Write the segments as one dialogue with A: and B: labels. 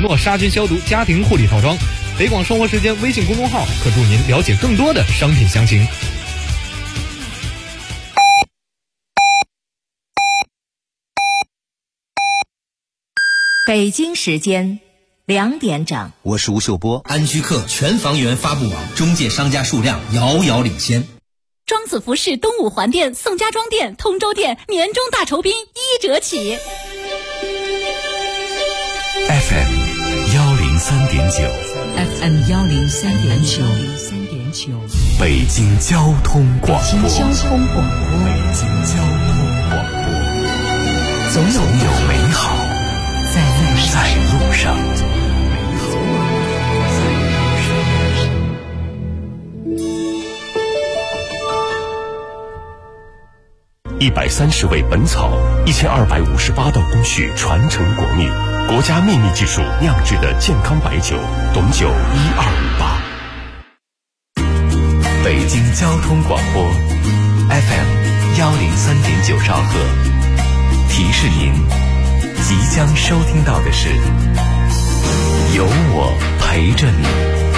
A: 诺杀菌消毒家庭护理套装。北广生活时间微信公众号可助您了解更多的商品详情。
B: 北京时间2点整，
C: 我是吴秀波。安居客全房源发布网，中介商家数量遥遥领先。
D: 庄子服饰东五环店、宋家庄店、通州店年终大酬宾1折起。
E: FM 103.9
B: FM 103.9，
E: 北京交通广播。
B: 北京交通广播，总有美好在路上。
E: 130味本草，1258道工序传承国秘，国家秘密技术酿制的健康白酒，董酒1258。
F: 北京交通广播 FM 103.9兆赫，提示您即将收听到的是有我陪着你。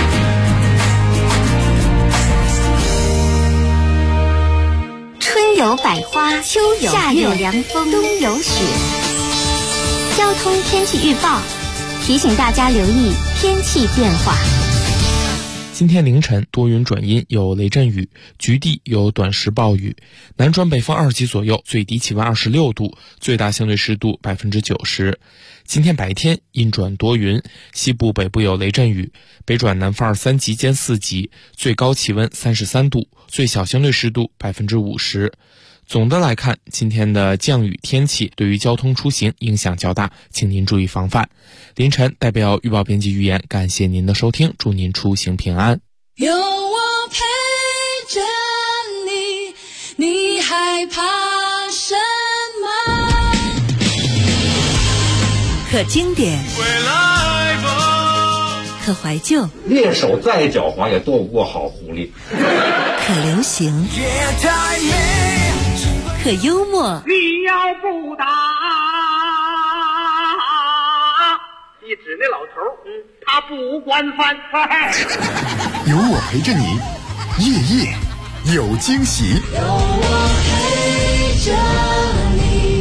G: 春有百花，秋有夏有凉风，冬有雪。交通天气预报提醒大家留意天气变化。
H: 今天凌晨多云转阴，有雷阵雨，局地有短时暴雨，南转北风2级左右，最低气温26度，最大相对湿度90%。今天白天阴转多云，西部北部有雷阵雨，北转南风3级兼4级，最高气温33度，最小相对湿度50%。总的来看，今天的降雨天气对于交通出行影响较大，请您注意防范。凌晨代表预报编辑预言，感谢您的收听，祝您出行平安。
I: 有我陪着你，你害怕什么？
B: 可经典，可怀旧，
J: 猎手再狡猾也斗不过好狐狸。
B: 可流行，可幽默。
K: 你要不打，一指那老头，他不管饭菜。
L: 有我陪着你，夜夜有惊喜。
I: 有我陪着你。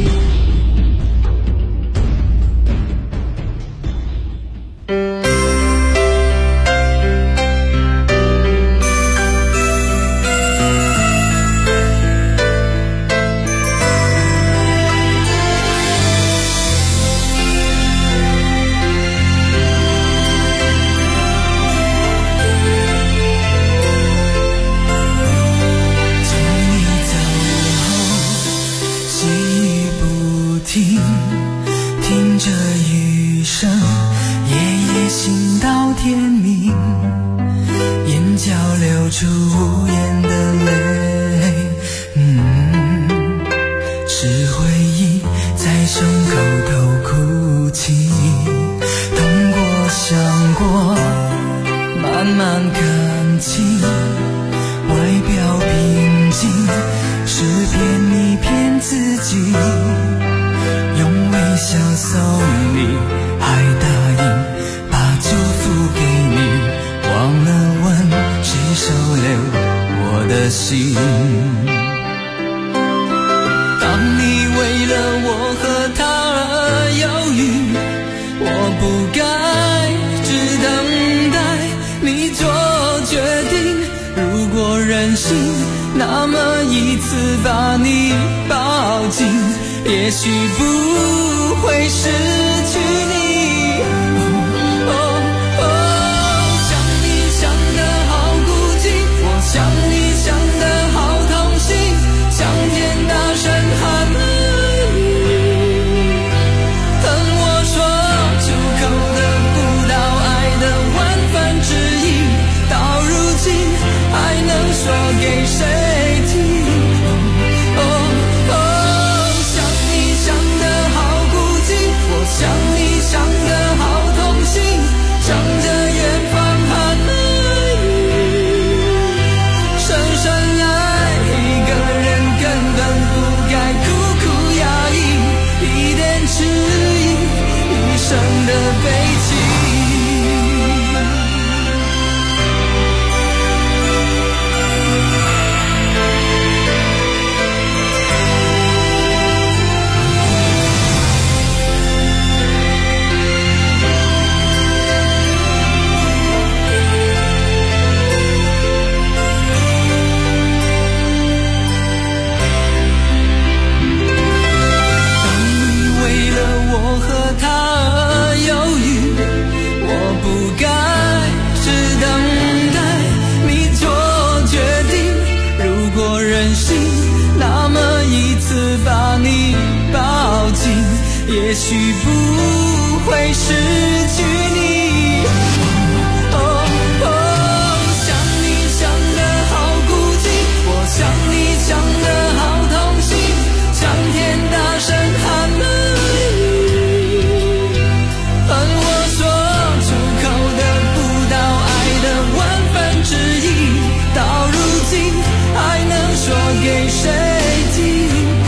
M: 听着雨声，夜夜醒到天明，眼角流出无言的泪，是回忆在胸口头哭泣，痛过想过，慢慢看清，外表平静，是骗你骗自己，用微笑送你，还答应把祝福给你，忘了问谁收留我的心。当你为了我和他而犹豫，我不该只等待你做决定，如果任性，那么一次把你抱紧，也许不会失去你。想你想得好孤寂，我想你想得好痛心，想天大声喊你，恨我说出口得不到爱的万分之一，到如今还能说给谁听？想也许不会失去你。想你想得好孤寂，我想你想得好痛心，向天大声喊爱你，恨我说出口得不到爱的1分之一，到如今还能说给谁听？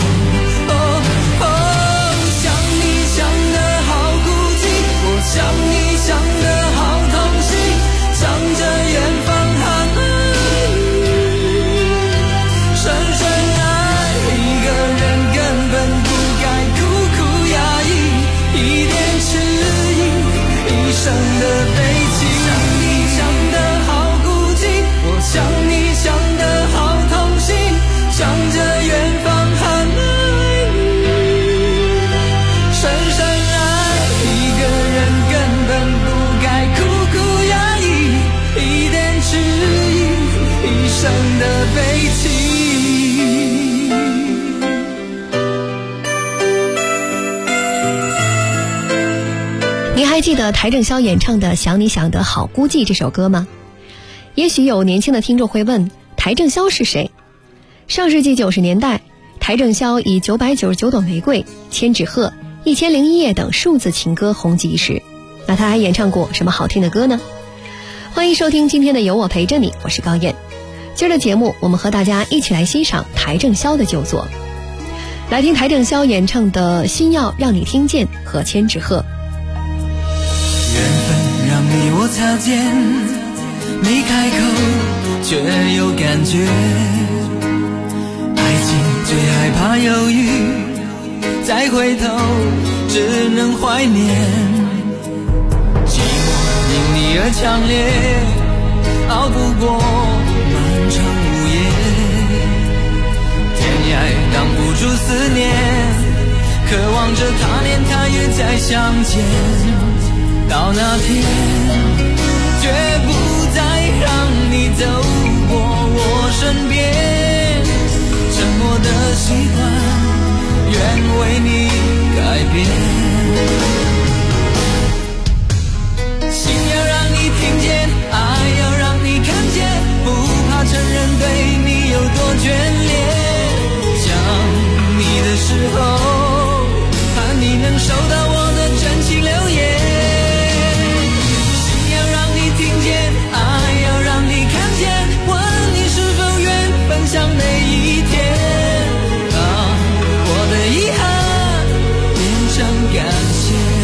M: 想你想得好孤寂，我想你想得好痛心，向着远方喊爱你，深深爱一个人根本不该苦苦压抑，一点迟疑，一生的悲情。想你想得好孤寂，我想你想得好痛心，向着远方喊爱你，深深爱一个人根本不该苦苦压抑，一点迟疑，一生的悲情。
N: 您还记得邰正宵演唱的《想你想得好孤寂》这首歌吗？也许有年轻的听众会问，邰正宵是谁？上世纪90年代，邰正宵以999朵玫瑰、千纸鹤、1001夜等数字情歌红极一时。那他还演唱过什么好听的歌呢？欢迎收听今天的有我陪着你，我是高燕。今儿的节目，我们和大家一起来欣赏邰正宵的旧作，来听邰正宵演唱的《心要让你听见》和《千纸鹤》。
M: 缘分让你我擦肩，没开口却有感觉，爱情最害怕犹豫，再回头只能怀念，寂寞因你而强烈，熬不过漫长午夜，天涯挡不住思念，渴望着他年他月再相见，到那天绝不再让你走过我身边，沉默的习惯愿为你改变，心要让你听见，爱要让你看见，不怕承认对你有多眷恋，想你的时候盼你能收到我的真情留言，爱要让你看见，问你是否愿分享每一天，让我的遗憾变成感谢。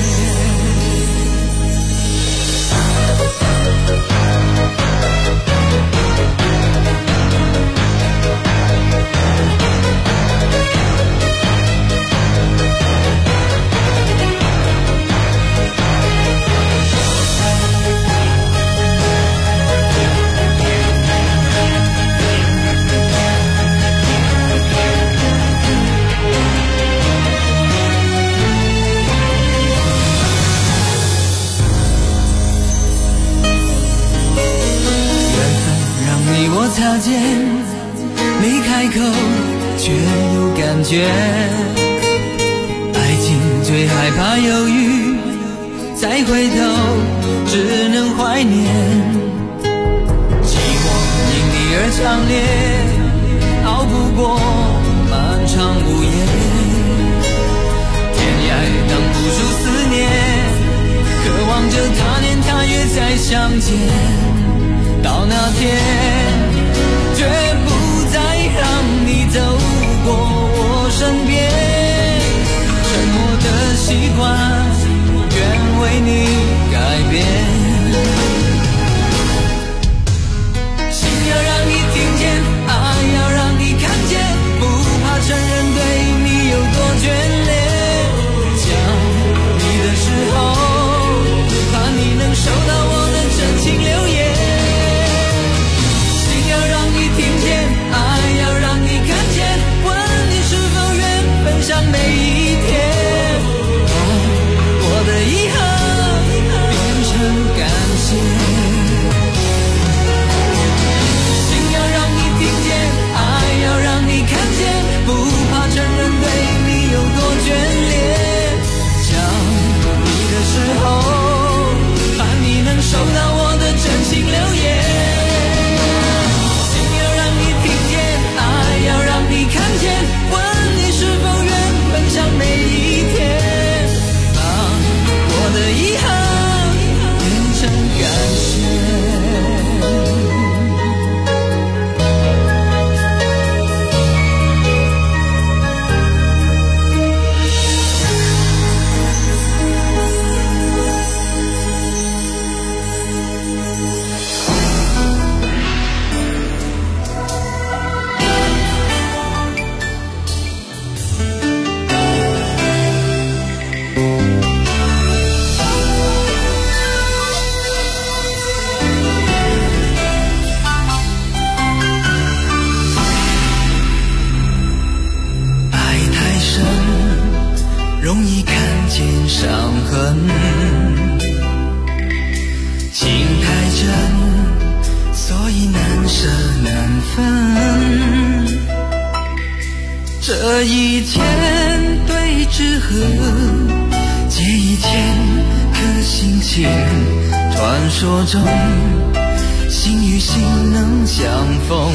M: 擦肩，没开口却有感觉，爱情最害怕犹豫，再回头只能怀念，寂寞因你而强烈，熬不过漫长午夜，天涯挡不住思念，渴望着他年他月再相见，到那天绝不再让你走过我身边，沉默的习惯愿为你改变，心要让你听见，爱要让你看见，不怕承认对你有多眷恋，想你的时候怕你能收到我的真情留言，每一天，我的遗憾一天对之河，借一千颗心情，传说中心与心能相逢，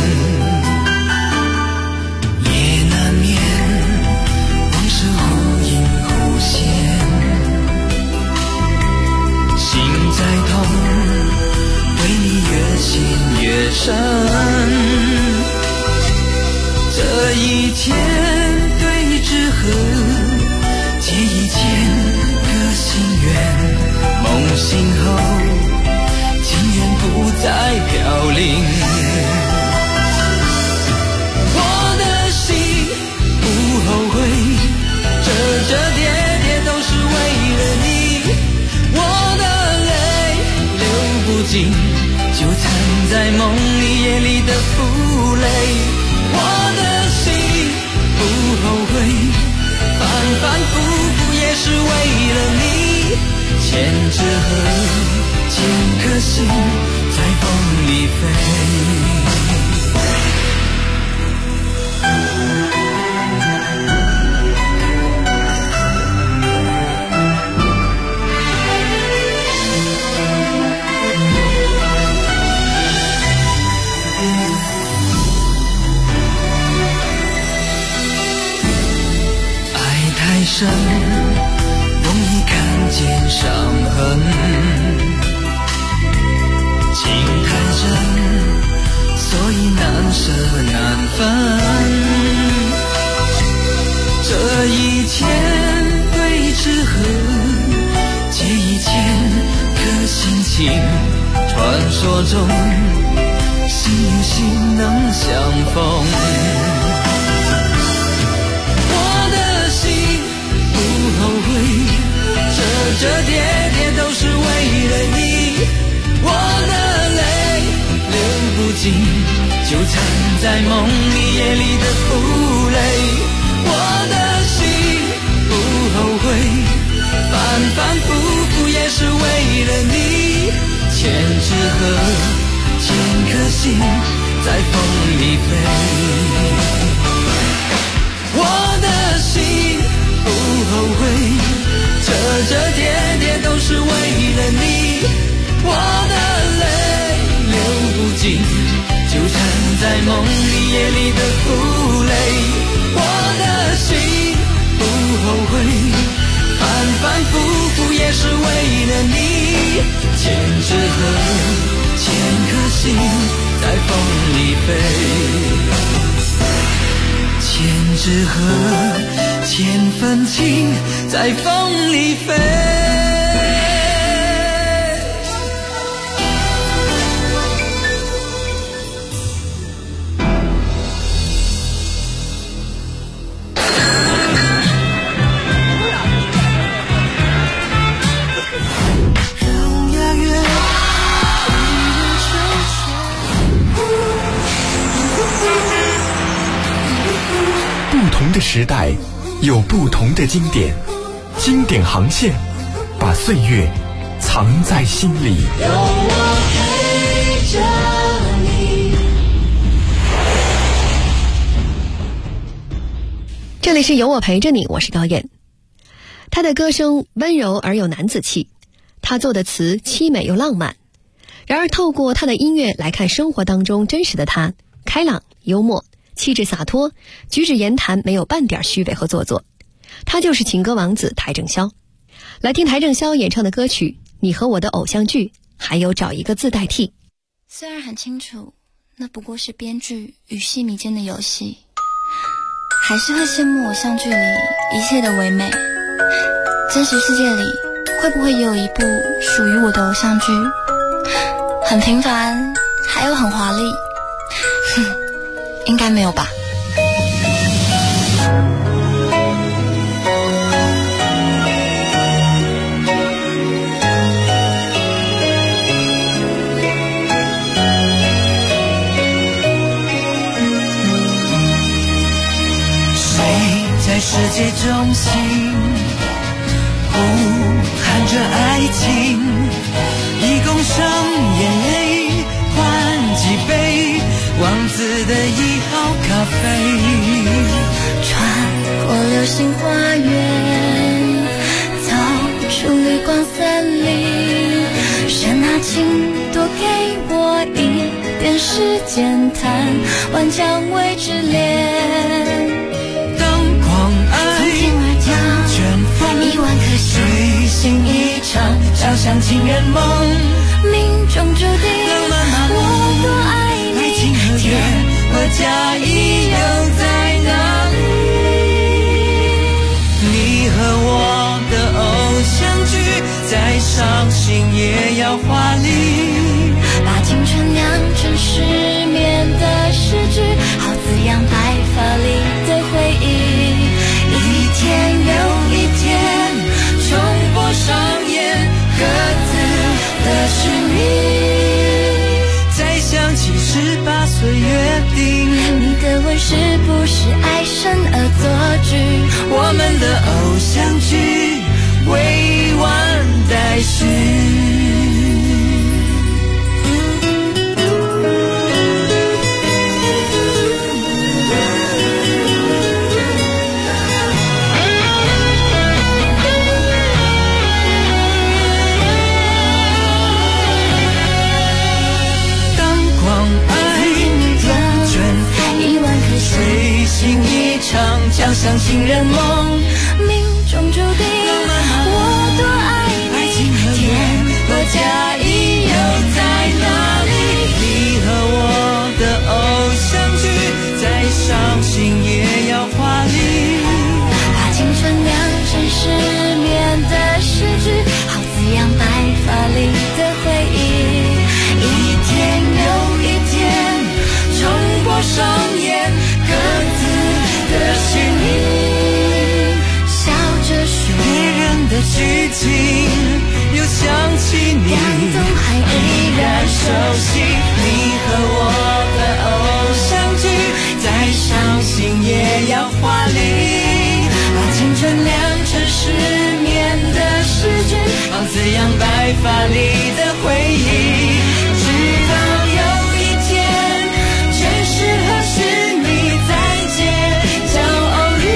M: 也难免往事忽隐忽现，心在痛，对你越陷越深。这一天对之河，借一千个心愿，梦醒后情缘不再飘零。我的心不后悔，折折叠叠都是为了你，我的泪流不尽，就藏在梦里夜里的负累。我的心不后悔，反反复复也是为了你，千纸鹤，千颗心在风里飞。深，容易看见伤痕，情太深，所以难舍难分。这一天对之河，借一千颗心情，传说中心与心能相逢。不后悔，折折叠叠都是为了你，我的泪流不尽，就藏在梦里夜里的负累。我的心不后悔，反反复复也是为了你，千纸鹤，千颗心在风里飞。我的心不后悔，折折叠叠都是为了你，我的泪流不尽，就藏在梦里夜里的负累。我的心不后悔，反反复复也是为了你，千纸鹤，千颗心在风里飞。千纸鹤，千份情在风里飞。
L: 不同的时代有不同的经典，经典航线把岁月藏在心里。
I: 有我陪着你。
N: 这里是有我陪着你，我是高燕。他的歌声温柔而有男子气，他做的词凄美又浪漫。然而透过他的音乐来看生活当中真实的他，开朗幽默，气质洒脱，举止言谈没有半点虚伪和做作。他就是情歌王子邰正宵。来听邰正宵演唱的歌曲《你和我的偶像剧》，还有找一个字代替。
O: 虽然很清楚那不过是编剧与戏迷间的游戏，还是会羡慕偶像剧里一切的唯美。真实世界里会不会也有一部属于我的偶像剧？很平凡还有很华丽？应该没有吧。
M: 在世界中心呼喊着爱情，一共剩眼泪换几杯王子的1号咖啡。
O: 心花园，走出绿光森林，神啊，请多给我一点时间谈万江未之恋。
M: 当狂爱
O: 从天而降，
M: 卷风
O: 1万颗心，
M: 随心一场，想象情人梦，
O: 命中注定。我多爱你，
M: 爱情和缘和假意又在哪里？你和我的偶像剧，再伤心也要华丽，
O: 把青春酿成失眠的诗句，好滋养白发里的回忆。一天又一天，重播上演各自的使命。
M: 再想起18岁约定，
O: 你的吻是不是爱神恶作剧？
M: 我们的偶像剧未完待续。
O: 随
M: 心一场，将向情人梦，
O: 命中注定。我多爱你，天和假意又在哪里？
M: 你和我的偶像剧，再伤心也要华丽，
O: 把青春酿成失眠的诗句，好滋养白发里的回忆。一天又一天，重播上演各自的使命，笑着说
M: 别人的剧情，又想起你，
O: 感动还依然
M: 熟悉。你和我的偶像剧，再伤心也要华丽，
O: 把青春酿成失眠的诗句，
M: 好滋养白发里的回忆。直到有一天，全是和是你再见骄傲日，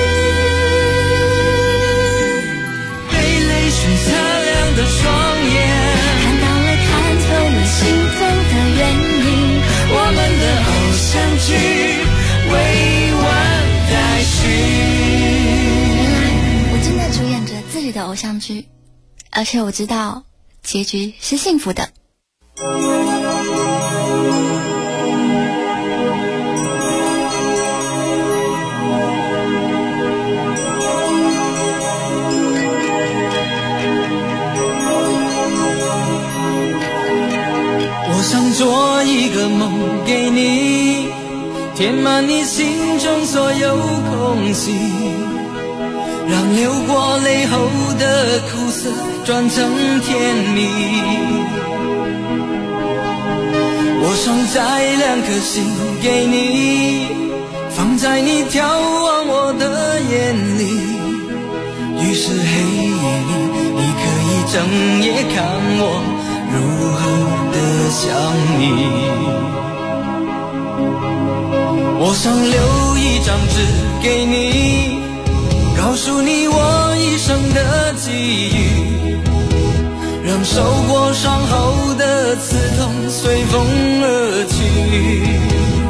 M: 被泪水擦亮的双眼，
O: 看到了看透了心动的原因。
M: 我们的偶像剧未完待续。
O: 我正在主演着自己的偶像剧，而且我知道结局是幸福的。
M: 我想做一个梦给你，填满你心中所有空隙，让流过泪后的苦涩转成甜蜜。我想摘2颗心给你，放在你眺望我的眼里，于是黑夜里你可以整夜看我如何的想你。我想留一张纸给你，告诉你我一生的际遇，让受过伤后的刺痛随风而去。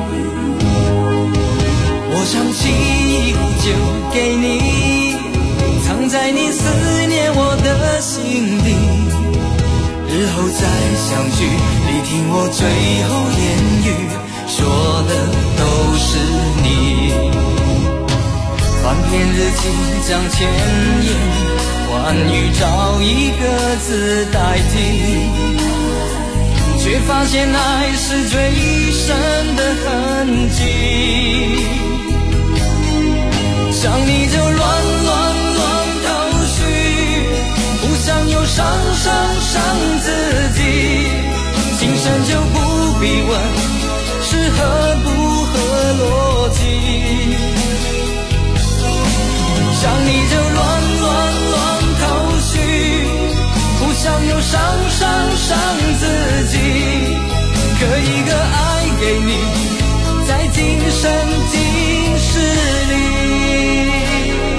M: 我想沏一壶酒给你，藏在你思念我的心底，日后再相聚，你听我最后言语，说的都是你。翻篇日记将千言万语找一个字代替，却发现爱是最深的痕迹。想你就乱头绪，不想又伤自己，今生就不必问是合不合逻辑。想你就乱头绪，不想又伤自己，刻一个爱给你，在今生今世里。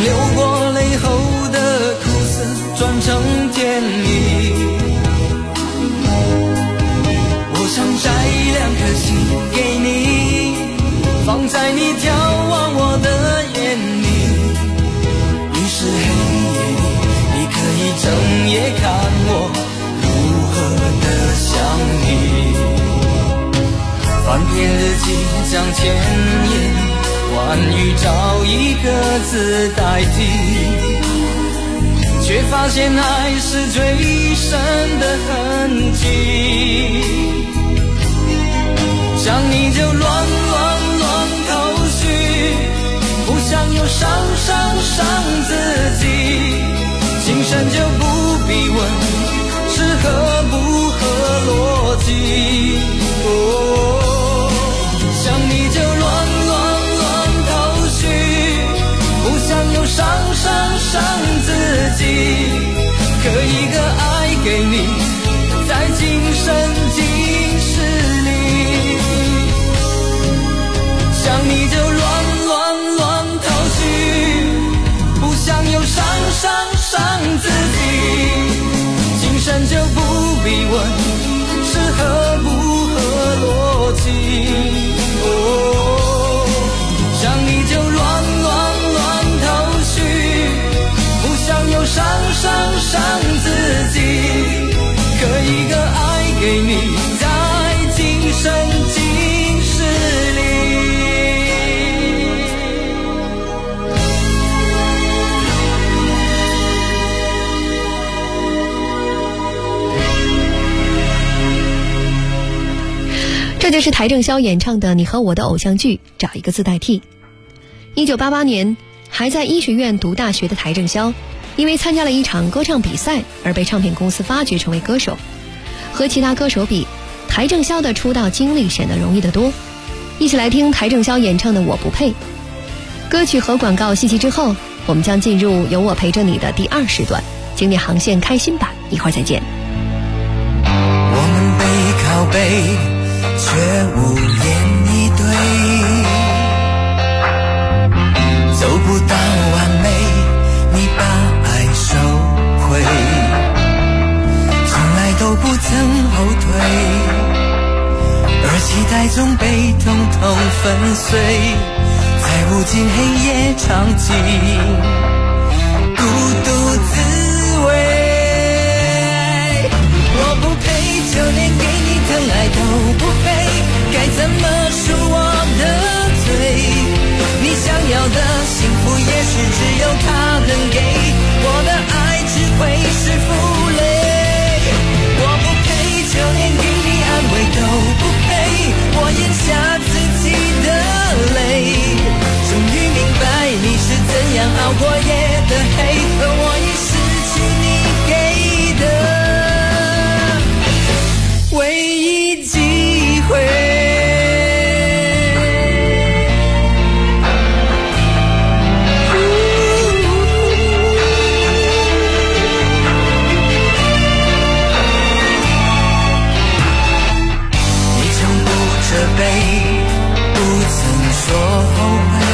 M: 流过泪后的苦涩转成甜蜜。我想摘2颗心给你，放在你眺望我的眼里。于是黑夜里，你可以整夜看我如何的想你。翻篇日记将千言万语找一个字代替，却发现爱是最深的痕迹。想你就乱头绪，不想又伤自己。情深就不必问是合不合逻辑。想你就乱头绪，不想又伤自己。可一个爱给你，在今生今世里。想你就乱头绪，不想又伤自己。今生就不必问是合不合逻辑。想你就乱头绪，不想又伤自己。可一个爱给你，在今生今世里。
N: 这就是邰正宵演唱的《你和我的偶像剧》，找一个字代替。1988年，还在医学院读大学的邰正宵，因为参加了一场歌唱比赛而被唱片公司发掘成为歌手。和其他歌手比，邰正宵的出道经历显得容易得多。一起来听邰正宵演唱的《我不配》。歌曲和广告信息之后，我们将进入有我陪着你的第2时段，经典航线开心版，一会儿再见。
M: 我们背靠背却无言以对，走不到完美，你把爱收回，从来都不曾后退，而期待总被统统粉碎，在无尽黑夜唱起孤独滋味。我不配，就连给你疼爱都不配，该怎么赎我的罪？你想要的幸福也许只有他能给，我的爱只会是负累。我不配，就连给你安慰都不配，我咽下自己的泪，终于明白你是怎样熬过夜的黑，而我已失去你给的唯一机会。不曾说后悔，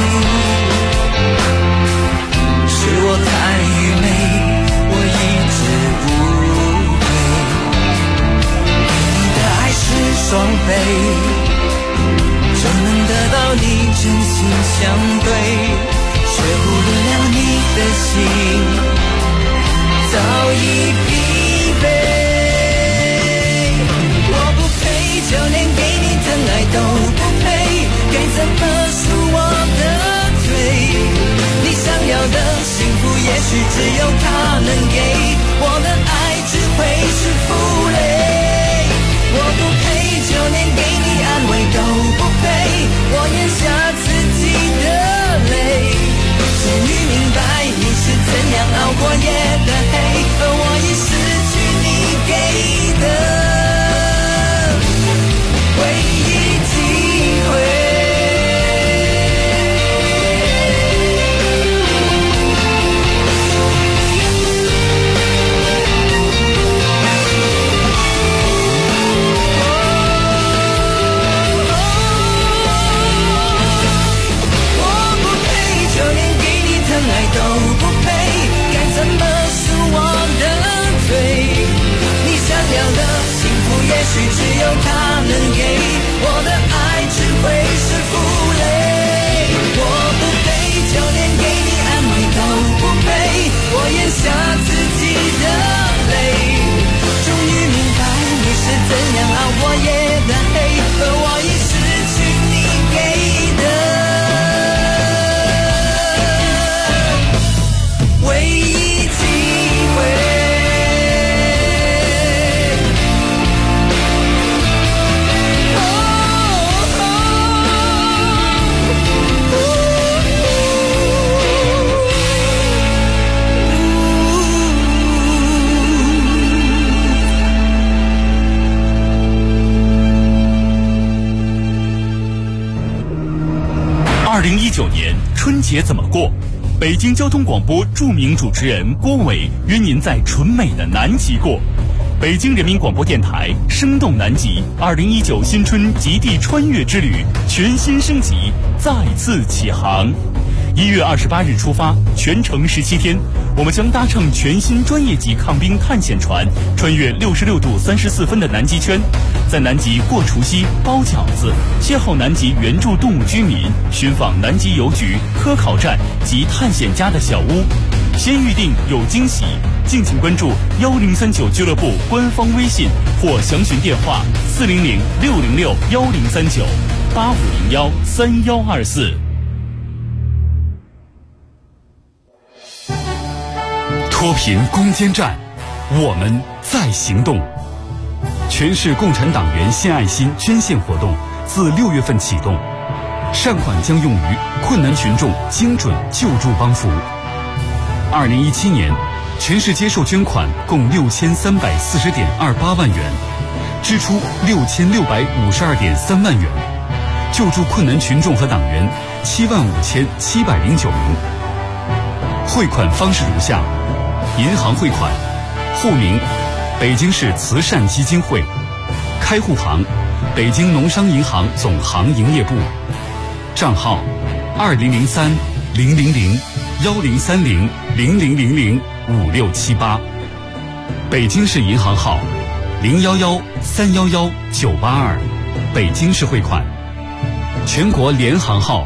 M: 是我太愚昧，我一直误会，给你的爱是双倍，就能得到你真心相对，却忽略了你的心早已疲惫。我不配，就连给你疼爱都不配，该怎么赎我的罪？你想要的幸福也许只有他能给，我的爱只会是负累。我不配，就连给你安慰都不配，我咽下自己的泪，终于明白你是怎样熬过夜的黑，而我已失去你给的唯一机会。
P: 春节怎么过？北京交通广播著名主持人郭伟约您在纯美的南极过。北京人民广播电台生动南极2019新春极地穿越之旅全新升级，再次起航。1月28日出发，全程17天，我们将搭乘全新专业级抗冰探险船，穿越66度34分的南极圈，在南极过除夕、包饺子，邂逅南极原住动物居民，寻访南极邮局、科考站及探险家的小屋。先预定有惊喜，敬请关注1039俱乐部官方微信或详询电话400-606-1039-8501-3124。
Q: 脱贫攻坚战，我们在行动。全市共产党员献爱心捐献活动自6月份启动，善款将用于困难群众精准救助帮扶。2017年，全市接受捐款共6340.28万元，支出6652.3万元，救助困难群众和党员75709名。汇款方式如下：银行汇款，户名北京市慈善基金会，开户行北京农商银行总行营业部，账号2030-1030-1030-00005678，北京市银行号011-311-982，北京市汇款，全国联行号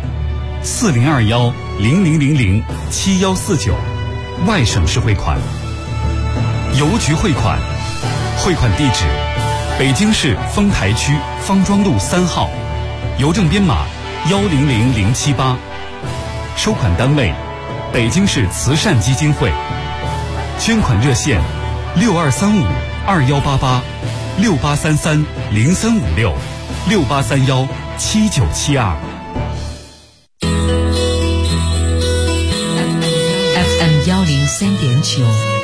Q: 4021-0000-7149，外省市汇款。邮局汇款，汇款地址北京市丰台区方庄路3号，邮政编码100078，收款单位北京市慈善基金会，捐款热线6235-2833-0356-6831-7972。
B: FM103.9，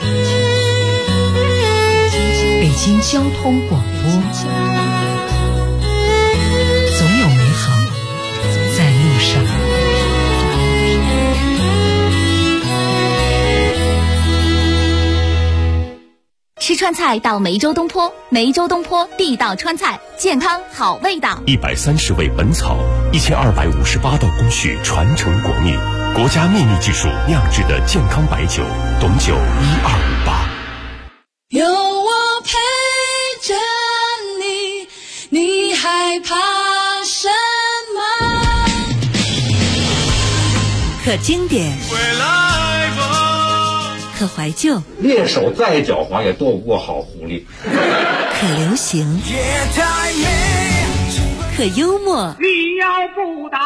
B: 北京交通广播，总有美好在路上。
D: 吃川菜到梅州东坡，梅州东坡地道川菜，健康好味道。
E: 130味本草，1258道工序传承国秘，国家秘密技术酿制的健康白酒，董酒1258。
I: 有我陪着你，你害怕什么？
B: 可经典，可怀旧，
J: 猎手再狡猾也斗不过好狐狸。
B: 可流行，可幽默。
K: 你要不打，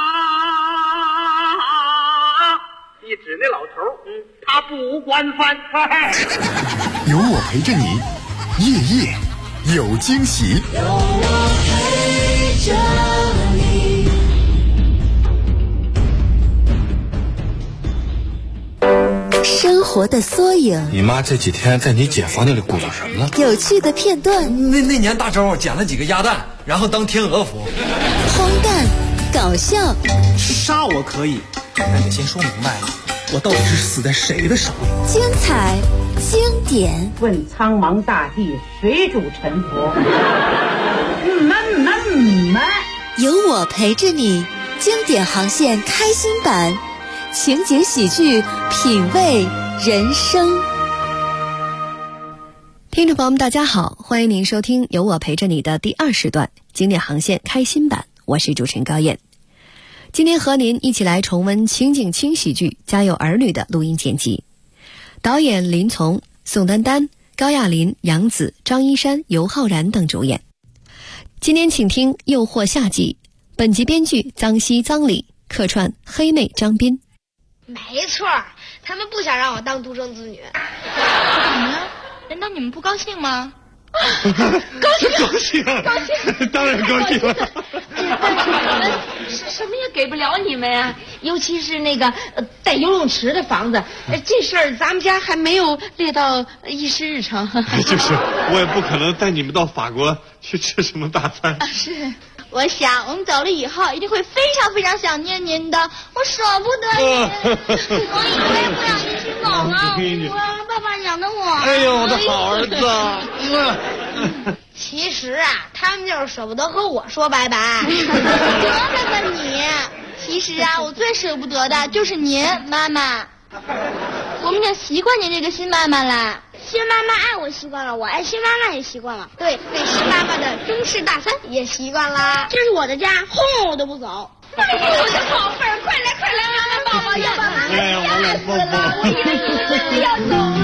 K: 你指那老头，他不惯犯。
L: 有我陪着你，夜夜有惊喜。
I: 有我陪着你。
R: 生活的缩影。
S: 你妈这几天在你姐房间里鼓捣什么呢？
R: 有趣的片段。
T: 那年大周捡了几个鸭蛋，然后当天鹅服。
R: 荒诞，搞笑。
T: 杀我可以，但得先说明白，我到底是死在谁的手里？
R: 精彩，经典。
U: 问苍茫大地，谁主沉浮？
R: 有我陪着你，经典航线开心版。情景喜剧，品味人生。
N: 听众朋友们大家好，欢迎您收听由我陪着你的第2时段经典航线开心版，我是主持人高燕。今天和您一起来重温情景轻喜剧《家有儿女》的录音剪辑，导演林从、宋丹丹、高亚麟、杨紫、张一山、尤浩然等主演。今天请听《诱惑夏季》，本集编剧臧希、臧礼，客串黑妹张斌。
V: 没错，他们不想让我当独生子女。
O: 怎么了？难道你们不高兴吗？
V: 高兴，
O: 当然高兴了。
V: 但是我们什么也给不了你们呀，尤其是那个带游泳池的房子，这事儿咱们家还没有列到议事日程。
W: 就是，我也不可能带你们到法国去吃什么大餐。
V: 是，
O: 我想我们走了以后一定会非常非常想念您的，我舍不得您。我以为不让一起走了，我让爸爸养着我。
S: 哎呦，我的好儿子！
O: 其实啊，他们就是舍不得和我说拜拜。得了吧你！其实啊，我最舍不得的就是您，妈妈。我们已经习惯您这个新妈妈了。新妈妈爱我习惯了，我爱新妈妈也习惯了。对新妈妈的中式大餐也习惯了。这是我的家，轰我都不走。哎呦，我的宝贝儿，快来，妈妈宝宝要把妈妈吓死了，我一定要走。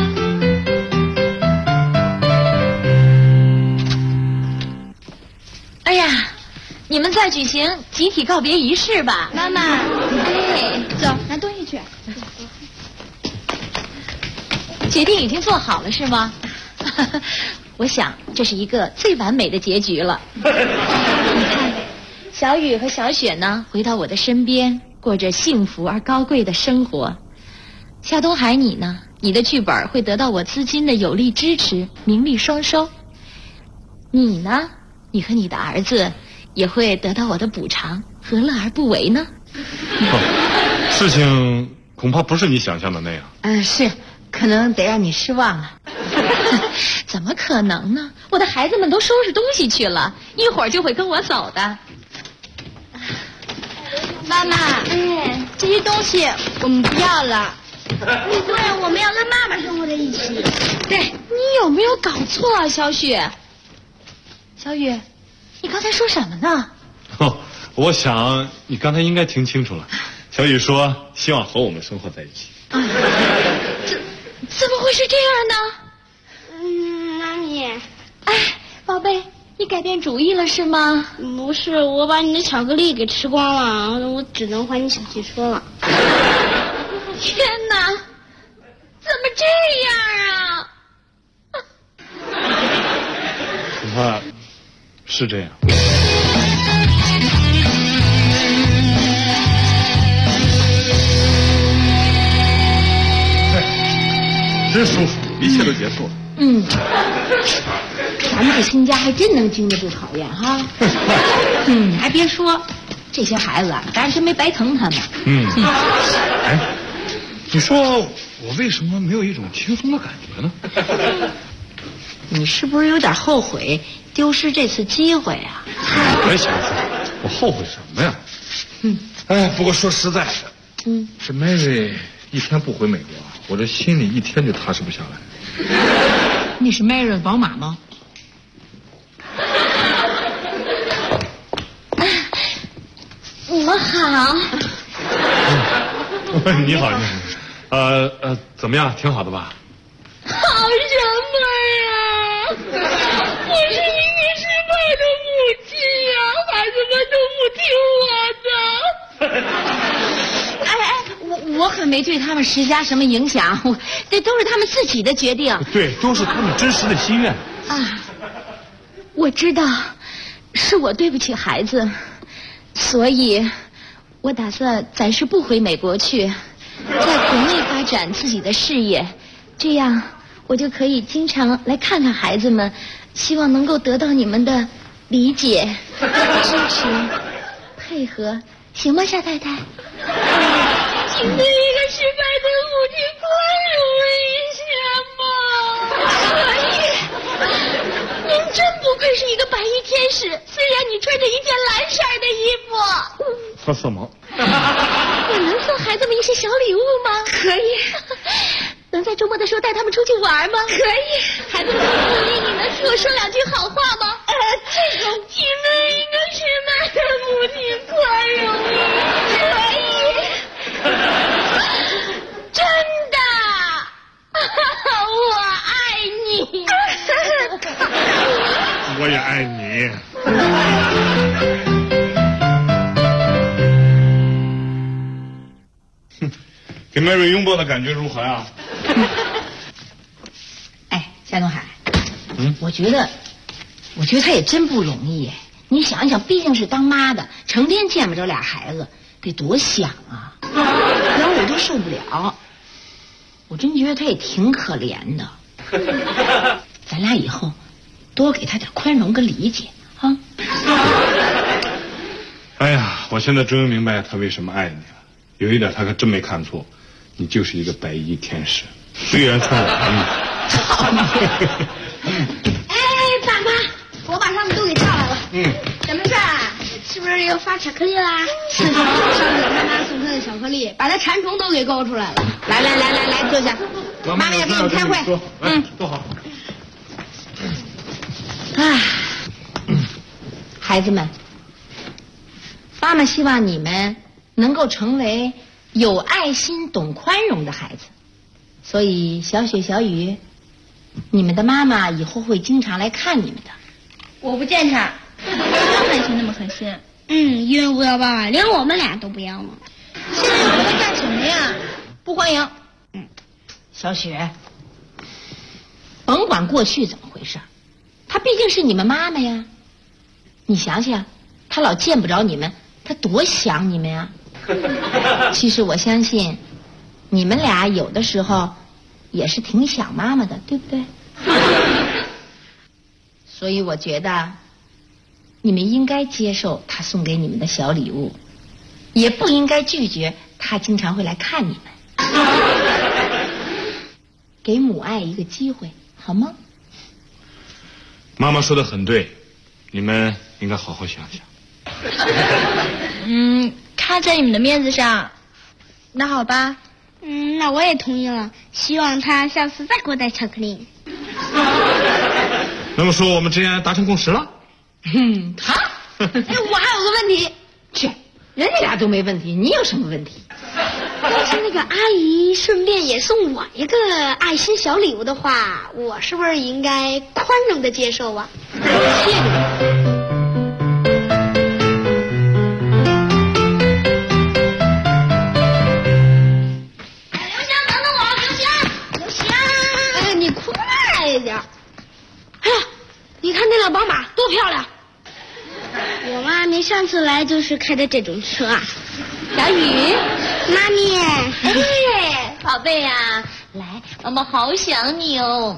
D: 哎呀，你们在举行集体告别仪式吧？
O: 妈妈，哎，走，拿东西去。
D: 决定已经做好了是吗？我想这是一个最完美的结局了。你看，小雨和小雪呢，回到我的身边，过着幸福而高贵的生活。夏东海，你呢？你的剧本会得到我资金的有力支持，名利双收。你呢？你和你的儿子也会得到我的补偿，何乐而不为呢？
S: 事情恐怕不是你想象的那样。
V: 是，可能得让你失望了。
D: 怎么可能呢？我的孩子们都收拾东西去了，一会儿就会跟我走的。
O: 妈妈，这些东西我们不要了。对，我们要跟妈妈生活在一起。
D: 对，你有没有搞错啊，小雪？小雨，你刚才说什么呢？
S: 我想你刚才应该听清楚了。小雨说希望和我们生活在一起。
D: 怎么会是这样呢？
O: 妈咪，
D: 哎，宝贝，你改变主意了是吗？
O: 不是，我把你的巧克力给吃光了，我只能还你小汽车了。
D: 天哪，怎么这样啊？
S: 恐怕是这样。真舒服，一切都结束了。
V: 咱们这新家还真能经得住考验哈。还别说，这些孩子啊，咱真没白疼他们。
S: 哎，你说我为什么没有一种轻松的感觉呢？
V: 你是不是有点后悔丢失这次机会啊？
S: 别想想，我后悔什么呀？哎，不过说实在的，这 Mary 一天不回美国，我这心里一天就踏实不下来。
V: 那是 Mary 的宝马吗？
D: 你们好。
S: 你好，怎么样？挺好的吧？
D: 好什么呀！我是一个失败的母亲呀，孩子们都不听我的。
V: 我可没对他们施加什么影响，这都是他们自己的决定。
S: 对，都是他们真实的心愿。
D: 我知道，是我对不起孩子，所以我打算暂时不回美国去，在国内发展自己的事业，这样我就可以经常来看看孩子们，希望能够得到你们的理解、支持、配合，行吗，夏太太？请对一个失败的母亲宽容一些嘛！可以。您真不愧是一个白衣天使，虽然你穿着一件蓝色的衣服。
S: 说色盲。
D: 我能送孩子们一些小礼物吗？
V: 可以。
D: 能在周末的时候带他们出去玩吗？
V: 可以。
D: 孩子们不容易，你能替我说两句好话吗？这种请对一个失败的母亲宽容一些，可以。真的，我爱你。
S: 我也爱你。跟 Mary 拥抱的感觉如何呀？
V: 哎，夏东海，我觉得他也真不容易。你想一想，毕竟是当妈的，成天见不着俩孩子，得多想啊！连我都受不了。我真觉得他也挺可怜的。咱俩以后多给他点宽容跟理解啊。
S: 我现在终于明白他为什么爱你了。有一点他可真没看错，你就是一个白衣天使，虽然穿我
A: 哎，爸妈，我把他们都给叫来了。什么事儿？是不是又发巧克力啦？是，上次他妈送他的巧克力，把他馋虫都给勾出来了。来，坐下。妈妈要给你开会。
S: 坐好。
V: 孩子们，妈妈希望你们能够成为有爱心、懂宽容的孩子。所以，小雪、小雨，你们的妈妈以后会经常来看你们的。
O: 我不见他，他们以前那么狠心。
A: 因为不要爸爸，连我们俩都不要了。
V: 现在你们干什么呀？不欢迎。小雪，甭管过去怎么回事，她毕竟是你们妈妈呀。你想想，她老见不着你们，她多想你们呀。其实我相信，你们俩有的时候也是挺想妈妈的，对不对？所以我觉得，你们应该接受她送给你们的小礼物，也不应该拒绝她经常会来看你们。给母爱一个机会，好吗？
S: 妈妈说的很对，你们应该好好想想。
O: 看在你们的面子上，那好吧。
A: 那我也同意了，希望他下次再给我带巧克力。
S: 那么说，我们之间达成共识了？
V: 好。我还有个问题，去，人家俩都没问题，你有什么问题？
A: 要是那个阿姨顺便也送我一个爱心小礼物的话，我是不是应该宽容的接受啊？
V: 谢谢你。
A: 你快一点！哎呀，你看那辆宝马多漂亮！我妈咪上次来就是开的这种车啊。
V: 小雨，
A: 妈咪，
V: 宝贝呀，来，妈妈好想你哦。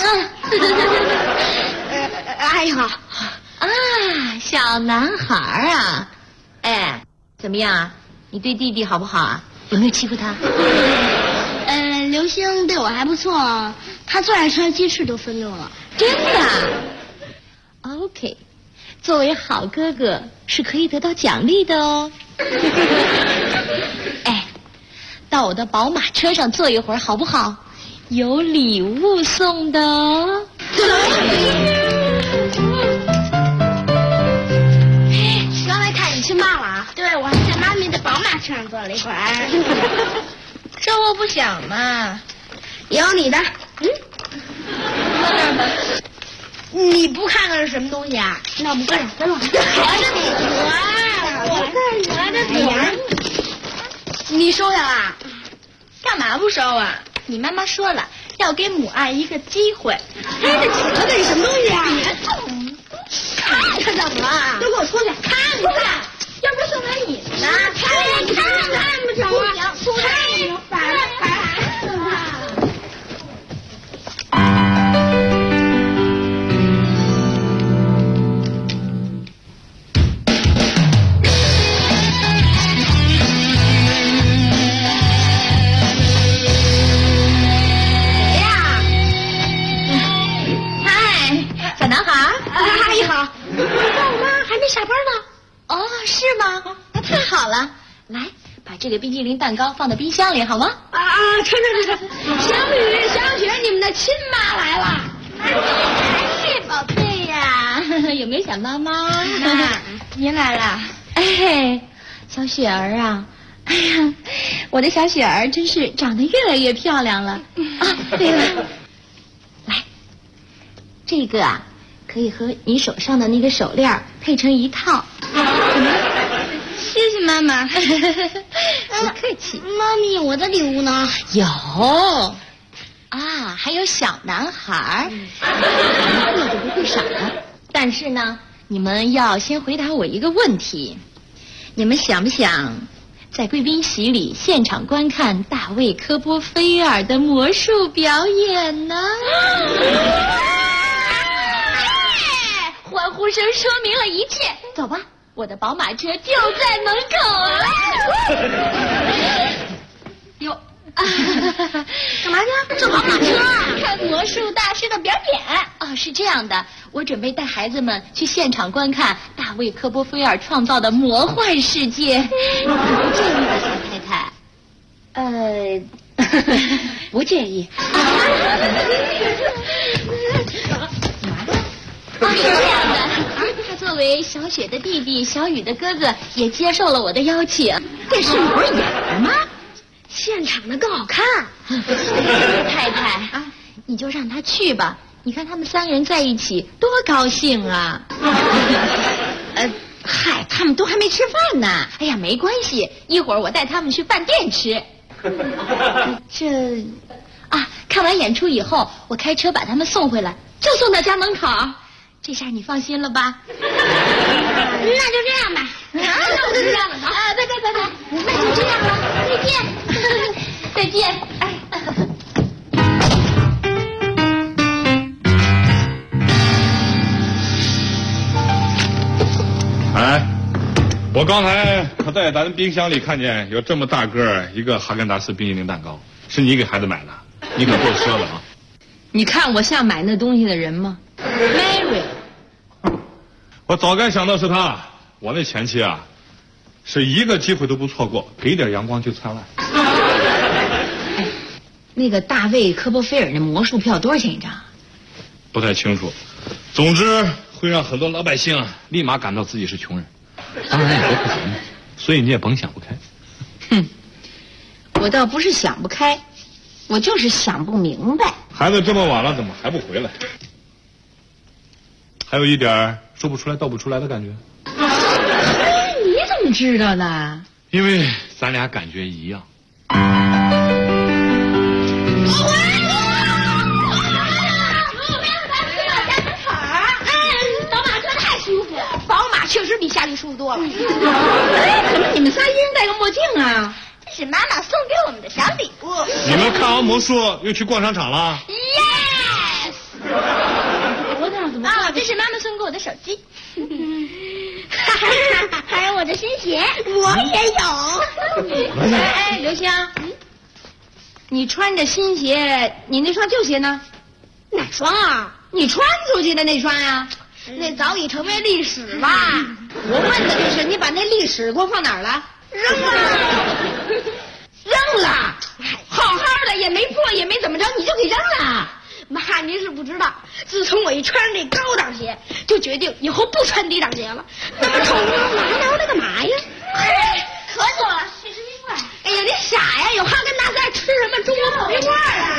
A: 阿姨好。
V: 小男孩啊，哎，怎么样？你对弟弟好不好啊？有没有欺负他？
A: 刘星对我还不错，他最爱吃鸡翅都分给我了。
V: 真的 ？OK， 作为好哥哥是可以得到奖励的哦。哎，到我的宝马车上坐一会儿好不好？有礼物送的哦。
A: 刚才看你亲爸了啊？对，我还在妈咪的宝马车上坐了一会儿。
O: 这我不想嘛。
A: 有你的。
O: 坐那儿吧。
A: 你不看看是什么东西啊？那我们哥俩分了。我的嘴，你收下了？
O: 干嘛不收啊？你妈妈说了，要给母爱一个机会。
A: 哎，这扯的是什么东西啊？看看怎么了？都给我出去！看看，
O: 要不送给你呢？
A: 看不成啊！不行，反了。
V: 下班了？哦，是吗？那太好了。来，把这个冰淇淋蛋糕放到冰箱里，好吗？
A: 成。小雨、小雪，你们的亲妈来了。
V: 哎，宝贝呀，有没有想妈妈？
O: 妈，您来了。
V: 哎，小雪儿啊，哎呀，我的小雪儿真是长得越来越漂亮了。对了，来，这个啊。可以和你手上的那个手链配成一套。
O: 谢谢妈妈。
V: 不客气。
A: 妈咪，我的礼物呢？
V: 有啊，还有小男孩，一个都不会少的。但是呢，你们要先回答我一个问题：你们想不想在贵宾席里现场观看大卫·科波菲尔的魔术表演呢？欢呼声说明了一切。走吧，
D: 我的宝马车就在门口了。哟，干嘛去？坐宝马车看魔术大师的表演。哦，是这样的，我准备带孩子们去现场观看大卫·科波菲尔创造的魔幻世界。你不介意吧，小太太？
V: 不介意。
D: 是这样的，他作为小雪的弟弟，小雨的哥哥，也接受了我的邀请。
V: 电视里不是演的吗？
A: 现场的更好看。
D: 太太啊，你就让他去吧。你看他们3个人在一起，多高兴啊！
V: 嗨，他们都还没吃饭呢。
D: 哎呀，没关系，一会儿我带他们去饭店吃。看完演出以后，我开车把他们送回来，就送到家门口。这下你放心了吧？
A: 那就这样吧。
D: 那我就这样了啊！拜，那就这样了，再见，再见。
S: 我刚才可在咱冰箱里看见有这么大个一个哈根达斯冰淇淋蛋糕，是你给孩子买的，你可够奢了啊！
V: 你看我像买那东西的人吗 ？Mary，
S: 我早该想到是他。我那前妻啊，是一个机会都不错过，给点阳光就灿烂。
V: 那个大卫·科波菲尔那魔术票多少钱一张？
S: 不太清楚，总之会让很多老百姓立马感到自己是穷人。当然也不可能，所以你也甭想不开。
V: 哼，我倒不是想不开，我就是想不明白。
S: 孩子这么晚了，怎么还不回来？还有一点说不出来道不出来的感觉。
V: 你怎么知道的？
S: 因为咱俩感觉一样。
V: 确实比家里舒服多了。怎么你们仨一人戴个墨镜啊？
A: 这是妈妈送给我们的小礼物。
S: 你们看完魔术又去逛商场了
A: ？Yes。
V: 我哪怎么
A: 这是妈妈送给我的手机。还有我的新鞋，我也
V: 有。刘香，你穿着新鞋，你那双旧鞋呢？
A: 哪双啊？
V: 你穿出去的那双呀？
A: 那早已成为历史了。
V: 我问的就是你把那历史给我放哪儿了？
A: 扔了。
V: 扔了？好好的也没破也没怎么着，你就给扔了？
A: 妈，您是不知道，自从我一穿上这高档鞋，就决定以后不穿低档鞋了。那么丑的我拿它干嘛呀？
D: 渴死我了，去吃冰棍。
A: 哎呀，你傻呀！有哈根达斯还吃什么中国烤冰棍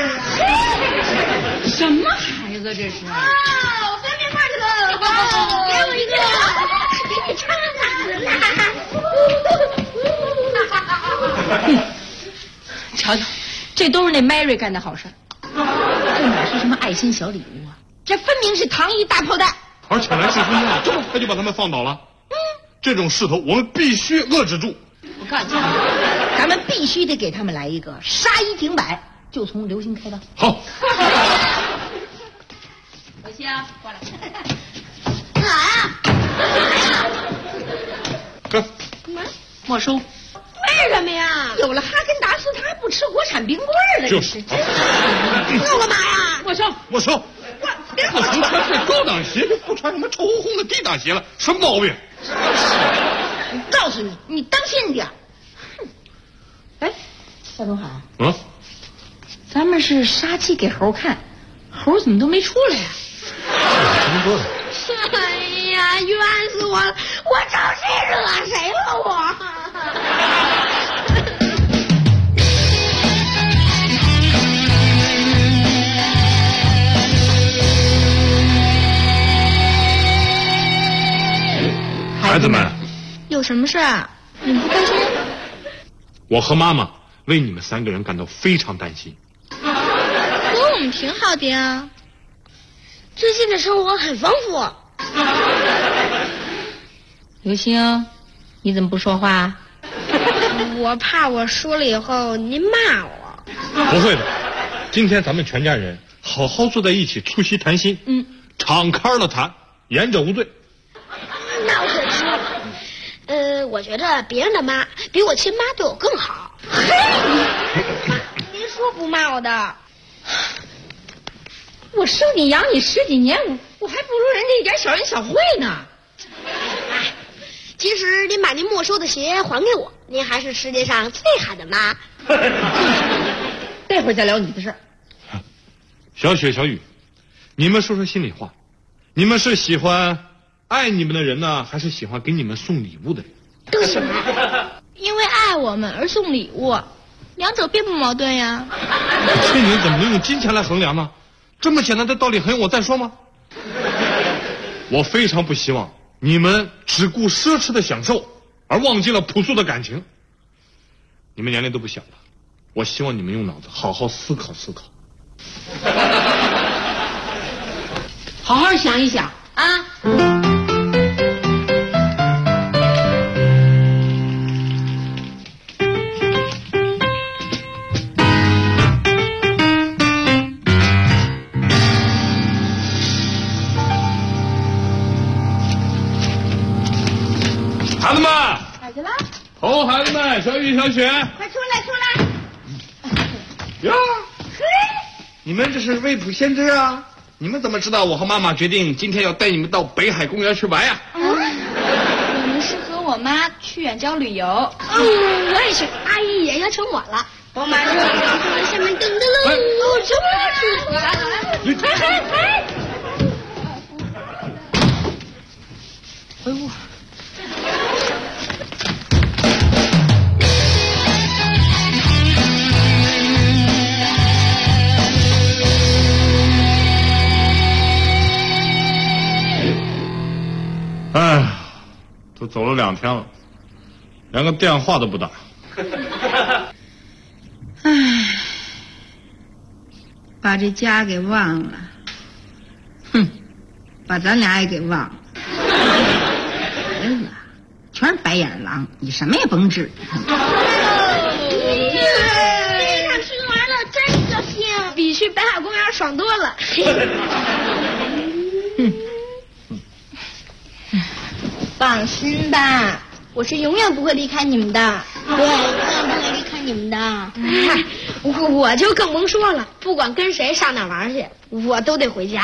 V: 啊？什么孩子这是？
A: 我分冰棍去了，给我一个，给你尝
V: 尝。瞧瞧，这都是那 Mary 干的好事。这哪是什么爱心小礼物啊？这分明是糖衣大炮弹。
S: 而且来势汹汹，这么快就把他们放倒了。这种势头我们必须遏制住。
V: 我告诉你，咱们必须得给他们来一个杀一停摆，就从流星开刀。
S: 好。
V: 刘星，过来。
A: 干啥呀？
S: 干
V: 嘛？没收。
A: 为什么呀？
V: 有了哈根达斯，他还不吃国产冰棍了？
S: 就是。
A: 我干嘛呀？
V: 没收。
S: 没收。不能穿这高档鞋，就不穿什么臭烘烘的低档鞋了，什么毛病？
V: 我告诉你，你当心点。哎，夏东海。咱们是杀鸡给猴看，猴怎么都没出来呀？
A: 哎呀，冤死我了！我找谁惹谁了我？
S: 孩子们，
A: 有什么事啊？你不开心？
S: 我和妈妈为你们3个人感到非常担心。
A: 可我们挺好的呀，最近的生活很丰富。
V: 刘星，你怎么不说话？
A: 我怕我说了以后您骂我。
S: 不会的，今天咱们全家人好好坐在一起促膝谈心，敞开了谈，言者无罪。
A: 那我可知道， 我觉得别人的妈比我亲妈对我更好。您说不骂我的？
V: 我生你养你10几年，我还不如人家一点小恩小惠呢。
A: 哎，其实您把您没收的鞋还给我，您还是世界上最好的妈。
V: 待会儿再聊你的事儿。
S: 小雪、小雨，你们说说心里话，你们是喜欢爱你们的人呢，还是喜欢给你们送礼物的人？
A: 都喜欢。
D: 因为爱我们而送礼物，两者并不矛盾呀。
S: 这你怎么能用金钱来衡量呢？这么简单的道理还用我再说吗？我非常不希望你们只顾奢侈的享受，而忘记了朴素的感情。你们年龄都不小了，我希望你们用脑子好好思考思考。
V: 好好想一想啊。
S: 孩子们，
A: 哪去了？
S: 哦，孩子们，小雨、小雪，
A: 快出来，出来！
S: 呀，嘿，你们这是未卜先知啊！你们怎么知道我和妈妈决定今天要带你们到北海公园去玩呀？
D: 我们是和我妈去远郊旅游。
A: 我也是，阿姨也邀请我了。宝马车下面噔噔噔，哦，这么
V: 哎呦！
S: 哎，都走了2天了，连个电话都不打。
V: 唉，把这家给忘了，哼，把咱俩也给忘了。孩子，全是白眼狼，你什么也甭治。
A: 这场去玩了，真高兴，比去北海公园爽多了。
D: 放心吧，我是永远不会离开你们的。
A: 对，永远不会离开你们的。我就更甭说了，不管跟谁上哪玩去，我都得回家。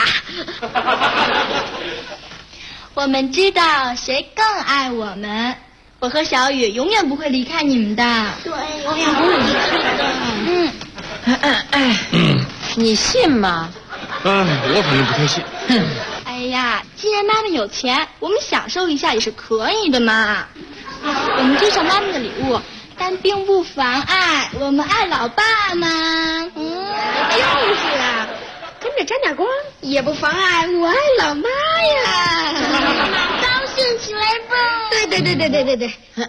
D: 我们知道谁更爱我们，我和小雨永远不会离开你们的。
A: 对，永远不会离开的。
V: 你信吗？
S: 我反正不太信。
D: 哎呀，既然妈妈有钱，我们享受一下也是可以的嘛。我们接受妈妈的礼物，但并不妨碍我们爱老爸嘛。
A: 就是啊，跟着沾点光也不妨碍我爱老妈呀。高兴起来吧。对。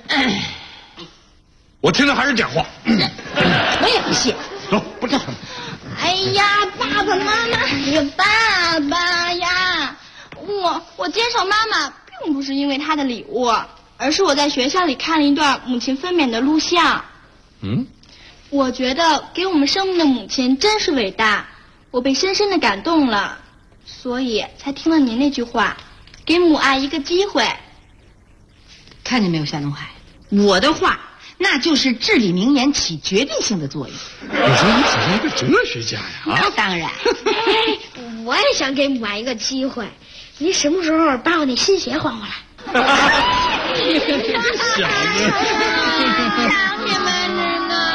S: 我听着还是假话。
V: 我也不信。
S: 走，不听。
D: 哎呀，爸爸妈妈，爸爸呀，我接受妈妈并不是因为她的礼物，而是我在学校里看了一段母亲分娩的录像。我觉得给我们生命的母亲真是伟大，我被深深的感动了，所以才听了您那句话，给母爱一个机会。
V: 看见没有，夏东海，我的话那就是至理名言，起决定性的作用。
S: 你说你怎么一个哲学家呀？
V: 那当然。
A: 我也想给母爱一个机会，您什么时候把我那新鞋还回来？
S: 小子。
D: 想你们呢。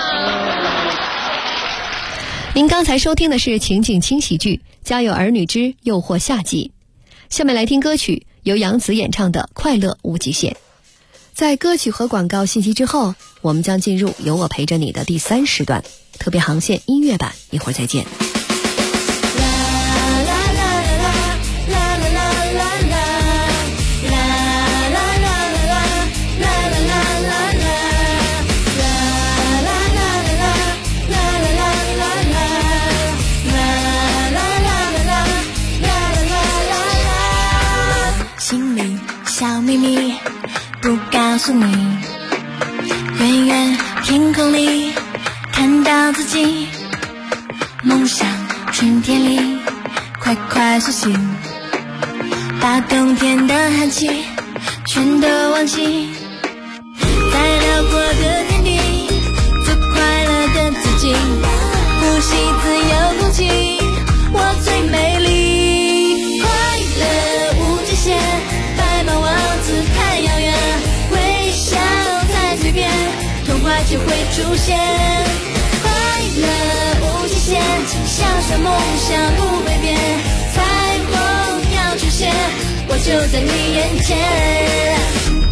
N: 您刚才收听的是情景轻喜剧《家有儿女之诱惑》下集，下面来听歌曲，由杨紫演唱的《快乐无极限》。在歌曲和广告信息之后，我们将进入有我陪着你的第3时段，特别航线音乐版，一会儿再见。
O: 心里小秘密不告诉你，远远天空里看到自己，梦想春天里快快苏醒，把冬天的寒气全都忘记。 辽阔的天地，做快乐的自己，呼吸自由空气，我最美丽。快乐无极限，白马王子太遥远，微笑在嘴边，童话就会出现。快乐无极限，想象梦想不会变，彩虹要出现，我就在你眼前。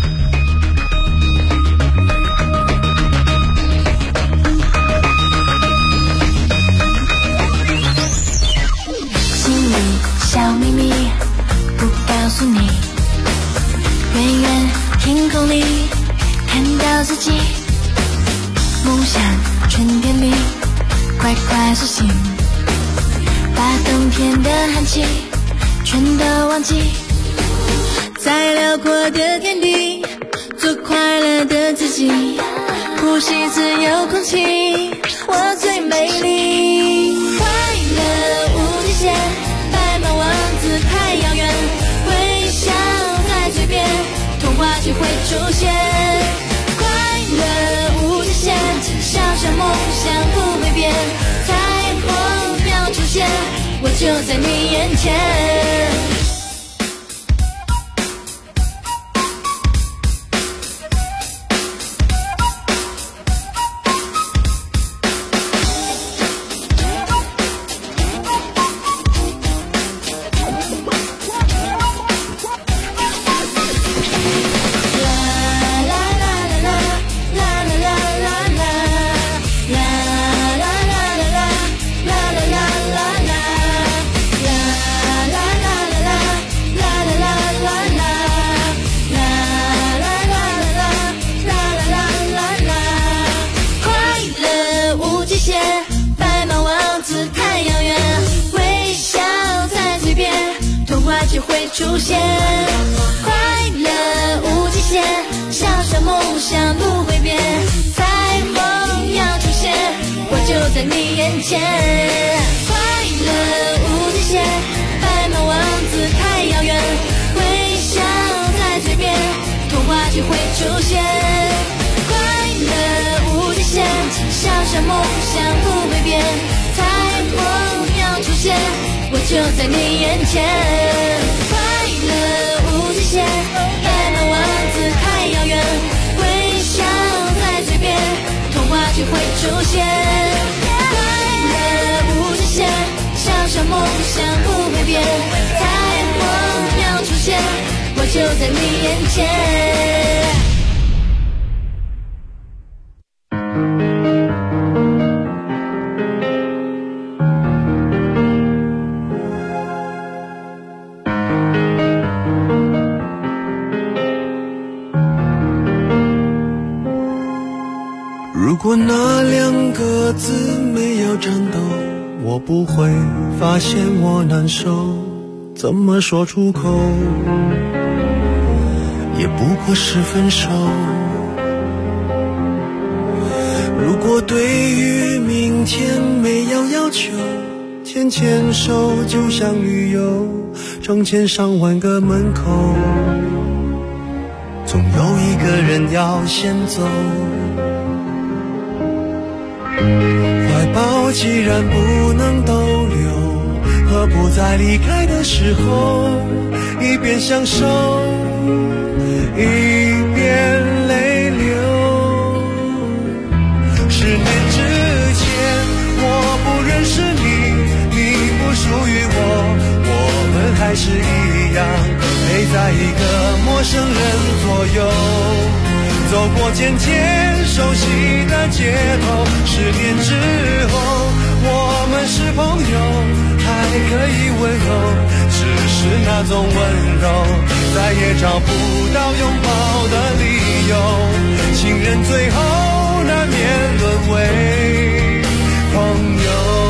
O: 小秘密不告诉你，远远天空里看到自己，梦想春天里快快苏醒，把冬天的寒气全都忘记，在辽阔的天地做快乐的自己，呼吸自由空气，我最美丽。快乐无极限，王子太遥远，微笑在嘴边，童话就会出现。快乐无极限，想象梦想不会变，彩虹要出现，我就在你眼前。就会出现，快乐无极限，想象梦想不会变，彩虹要出现，我就在你眼前。快乐无极限，白马王子太遥远，微笑在嘴边，童话就会出现。快乐无极限，想象梦想不会变，彩虹要出现，我就在你眼前。快乐无极限，白马王子太遥远，微笑在嘴边，童话就会出现。快乐无极限，想象梦想不会变，彩虹要出现，我就在你眼前。
C: 如果那两个字没有颤抖，我不会发现我难受，怎么说出口，也不过是分手。如果对于明天没有要求，牵牵手就像旅游，成千上万个门口，总有一个人要先走。怀抱既然不能逗留，何不在离开的时候一边享受一边泪流。10年之前我不认识你，你不属于我们还是一样陪在一个陌生人左右，走过渐渐熟悉的街头。10年之后我们是朋友，还可以温柔，只是那种温柔再也找不到拥抱的理由。情人最后难免沦为朋友。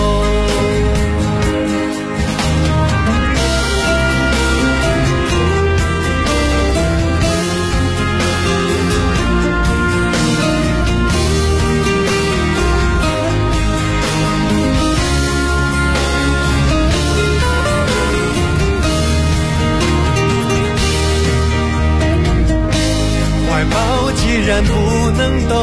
C: 怀抱既然不能逗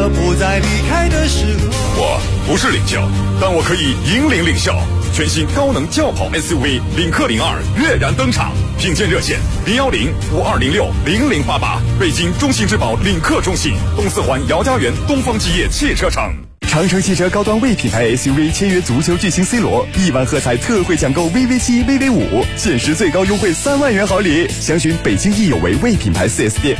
C: 个不再离开的时候。
F: 我不是领教，但我可以引领领校。全新高能轿跑 SUV 领克02跃然登场，品鉴热线010-5206-0088，北京中信质保领克中信，东四环姚家园东方基业汽车城。
G: 长城汽车高端 V 品牌 SUV 签约足球巨星 C 罗，1万喝彩特惠抢购 VV7、VV5，限时最高优惠3万元好礼。详询北京易有为 V 品牌 4S 店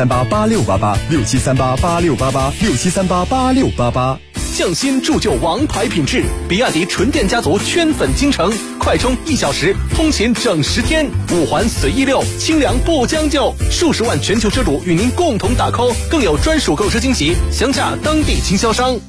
G: ，67388688，67388688，67388688。
T: 匠心铸就王牌品质，比亚迪纯电家族圈粉京城，快充1小时，通勤整10天，5环随意溜，清凉不将就，数十万全球车主与您共同打 call， 更有专属购车惊喜，详洽当地经销商。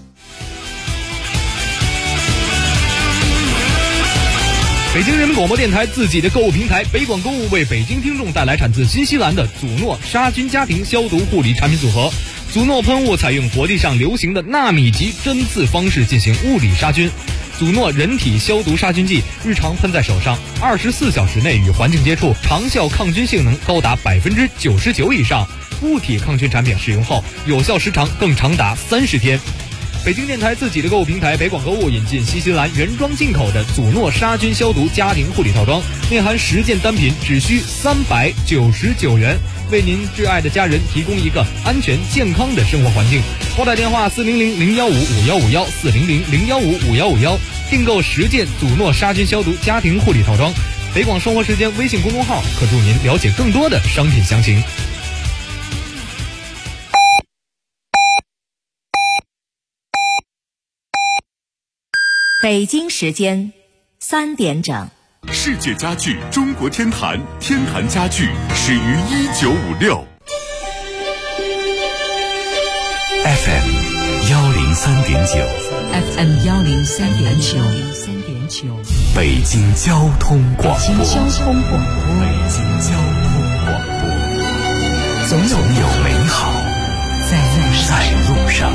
W: 北京人民广播电台自己的购物平台北广购物为北京听众带来产自新西兰的祖诺杀菌家庭消毒护理产品组合。祖诺喷雾采用国际上流行的纳米级针刺方式进行物理杀菌。祖诺人体消毒杀菌剂日常喷在手上，24小时内与环境接触，长效抗菌性能高达99%以上。物体抗菌产品使用后，有效时长更长达30天。北京电台自己的购物平台北广购物引进新西兰原装进口的祖诺杀菌消毒家庭护理套装，内含10件单品，只需399元，为您挚爱的家人提供一个安全健康的生活环境。拨打电话400-015-5151，400-015-5151，订购10件祖诺杀菌消毒家庭护理套装。北广生活时间微信公众号可助您了解更多的商品详情。
X: 北京时间3点整。
F: 世界家具中国天坛，天坛家具始于1956。
L: FM 103.9，FM
X: 103.9，
L: 北京交通广播，
X: 北京交通广播，
L: 北京交通广播，
B: 总有美好在路上。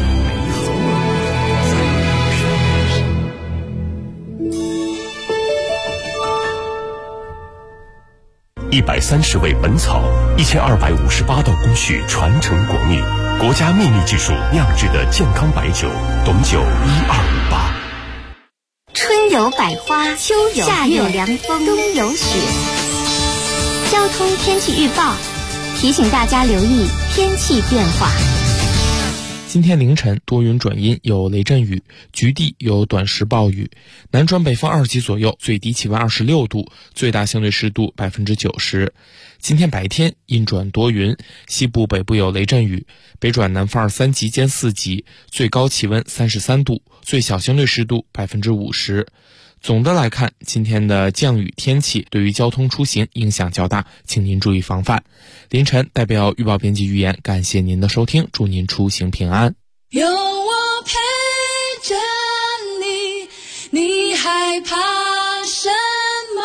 E: 130味本草，1258道工序传承国秘，国家秘密技术酿制的健康白酒，董酒1258。
Y: 春有百花，秋有夏有凉风，冬有雪。交通天气预报提醒大家留意天气变化。
H: 今天凌晨多云转阴，有雷阵雨，局地有短时暴雨，南转北风2级左右，最低气温26度，最大相对湿度90%。今天白天阴转多云，西部北部有雷阵雨，北转南风3级兼4级，最高气温33度，最小相对湿度50%。总的来看，今天的降雨天气对于交通出行影响较大，请您注意防范。凌晨代表预报编辑预言，感谢您的收听，祝您出行平安。
I: 有我陪着你，你害怕什么？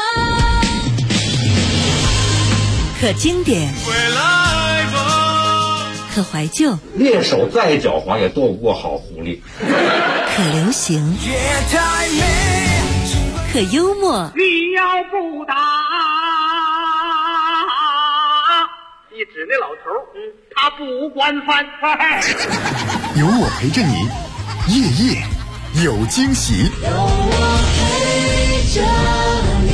X: 可经典，可怀旧，
J: 猎手再狡猾也斗不过好狐狸。
X: 可流行，可幽默。
K: 你要不打，一指那老头，他不惯犯。
L: 有我陪着你，夜夜有惊喜。
I: 有我陪着你。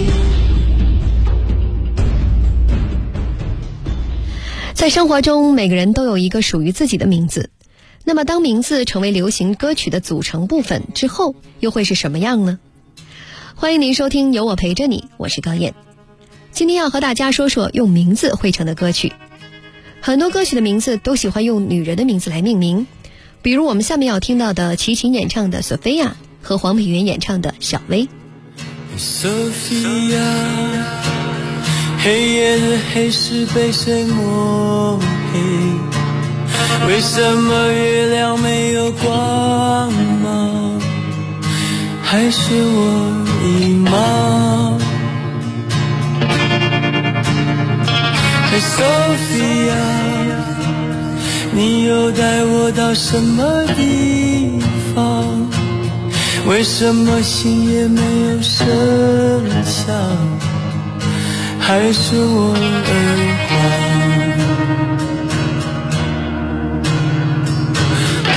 N: 在生活中，每个人都有一个属于自己的名字。那么当名字成为流行歌曲的组成部分之后，又会是什么样呢？欢迎您收听有我陪着你，我是高燕。今天要和大家说说用名字汇成的歌曲。很多歌曲的名字都喜欢用女人的名字来命名，比如我们下面要听到的齐秦演唱的 Sophia 和黄品源演唱的小薇。
M: Sophia， 黑夜的黑是被谁抹黑？为什么月亮没有光芒？还是我遗忘？ Sophia， 你又带我到什么地方？为什么心也没有声响？还是我耳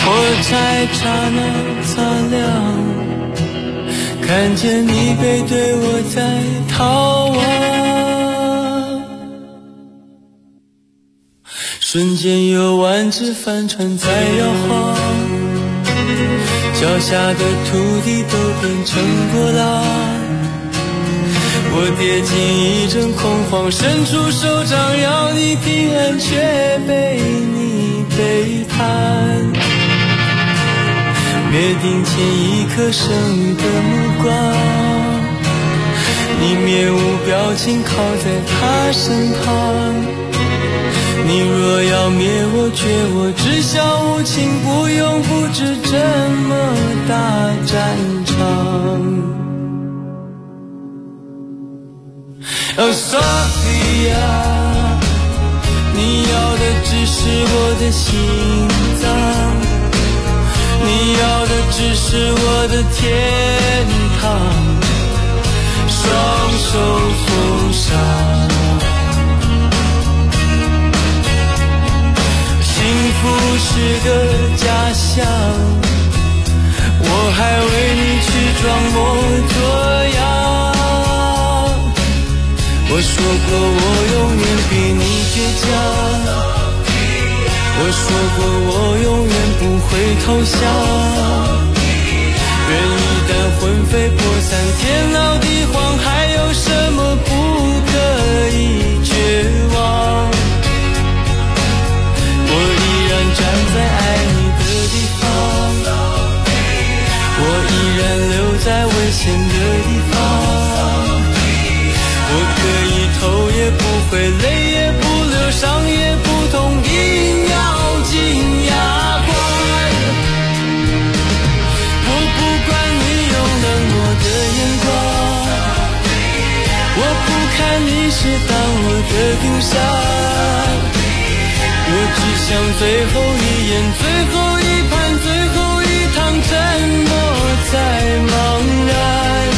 M: 火柴刹那擦亮，看见你背对我在逃亡，瞬间有万只帆船在摇晃，脚下的土地都变成波浪，我跌进一阵恐慌，伸出手掌要你平安，却被你背叛，约定前一刻生育的目光，你面无表情靠在他身旁，你若要灭我绝我只想无情，不用布置这么大战场。Sophia， 你要的只是我的心脏，你要的只是我的天堂，双手奉上。幸福是个假象，我还为你去装模作样。我说过我永远比你倔强，我说过我永远不会投降，人一旦魂飞魄散，天老地荒，还有什么不可以绝望？我依然站在爱你的地方，我依然留在危险的地方，我可以头也不回，泪也不流，伤也不痛，硬要紧牙关。我不管你用冷漠的眼光，我不看你是当我的冰山，我只想最后一眼，最后一盘，最后一趟，沉默在茫然。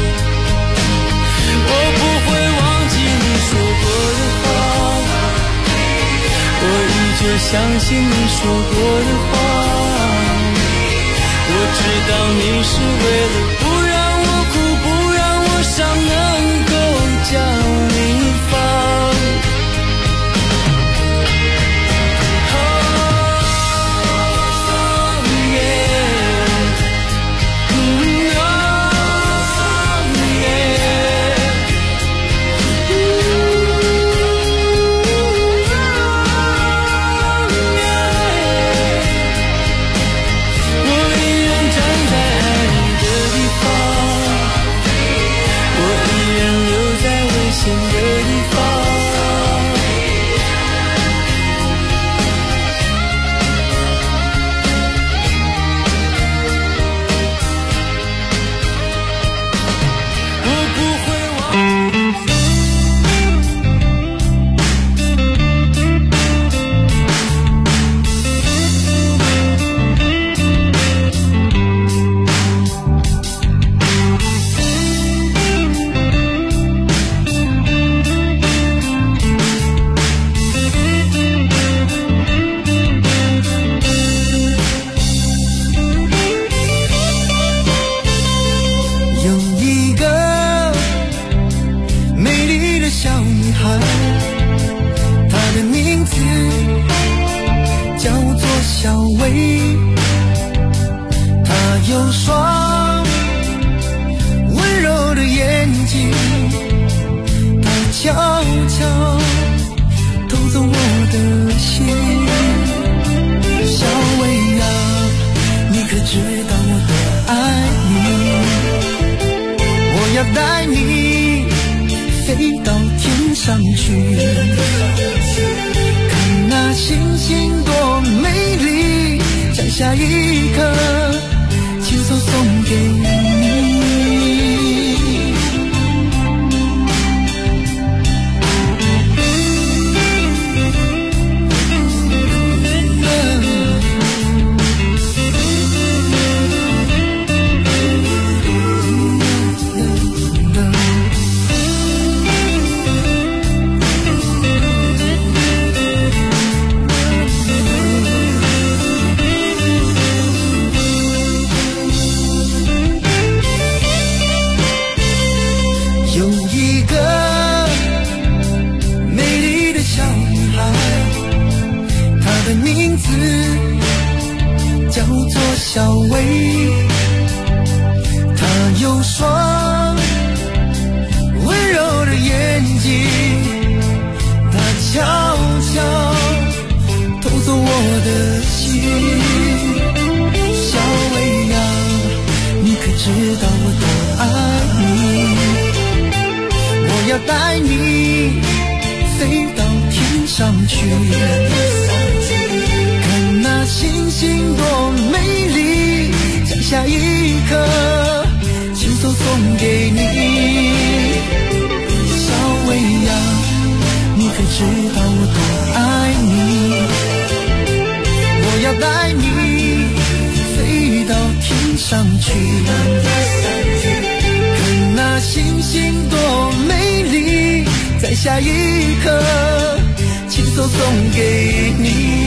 M: 我不会忘记你说过的话，我依旧相信你说过的话，我知道你是为了不让我哭，不让我伤，能够将你放。带你飞到天上去，看那星星多美丽，摘下一颗亲手送给你。 带你飞到天上去，看那星星多美丽，在下一刻亲手送给你。小薇呀，你可知道我多爱你，我要带你飞到天上去，看那星星多美丽，在下一刻亲手送给你。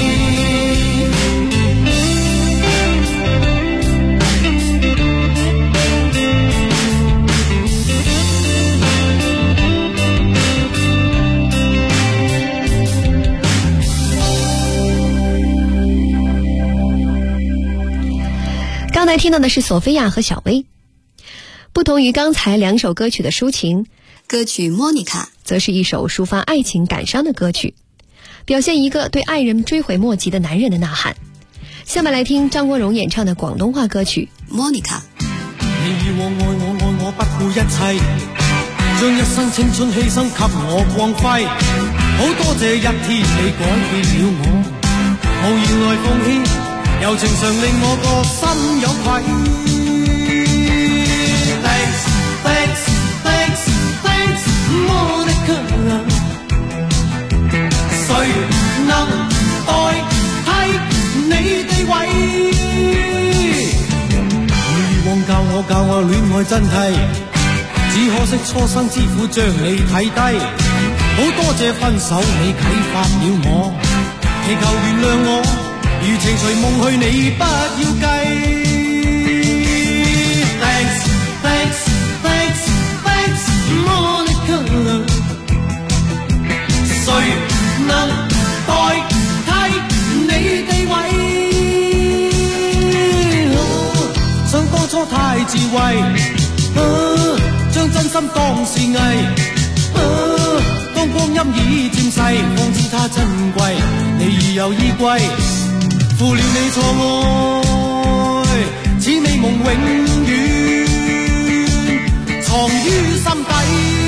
N: 刚才听到的是索菲亚和小薇。不同于刚才两首歌曲的抒情，
P: 歌曲《莫妮卡》
N: 则是一首抒发爱情感伤的歌曲，表现一个对爱人追悔莫及的男人的呐喊。下面来听张国荣演唱的广东话歌曲《
P: 莫妮卡》。
M: 你和愛我愛我不顧一切，將一生青春犧牲給我光輝，好多謝一天你改變了我，無言來奉獻，柔情常令我個心有愧。Thanks, thanks, thanks, thanks, Monica。誰能代替你地位？你以往教我戀愛真諦，只可惜初生之虎將你睇低。好多謝分手你啟發了我，祈求原諒我。如情隨夢去，你不要計。Thanks, thanks, thanks, thanks, Monica。誰能代替你地位？想當初太智慧，將真心當是藝。當光陰已漸逝，方知它珍貴。你已有依歸。負了你錯愛，此美夢永遠藏於心底。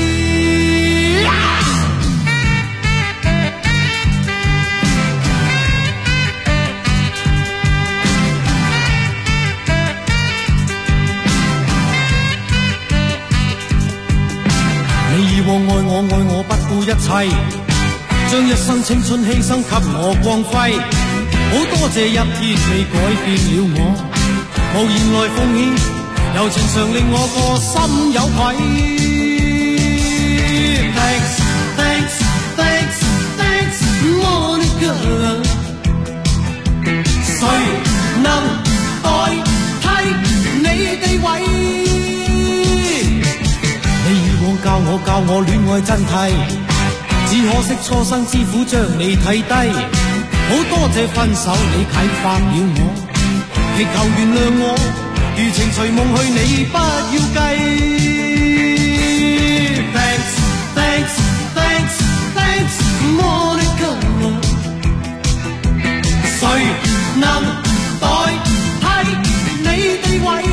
M: 你以往愛我不顧一切，將一生青春犧牲給我光輝。好多謝一天你改變了我，無言來奉獻，柔情常令我個心有愧。Thanks, thanks, thanks, thanks, Monica。誰能代替你地位？你以往教我戀愛真諦，只可惜初生之虎將你睇低。好多謝分手你啟發了我，祈求原諒我。如情隨夢去，你不要計。Thanks, thanks, thanks, thanks, Monica。誰能代替你地位？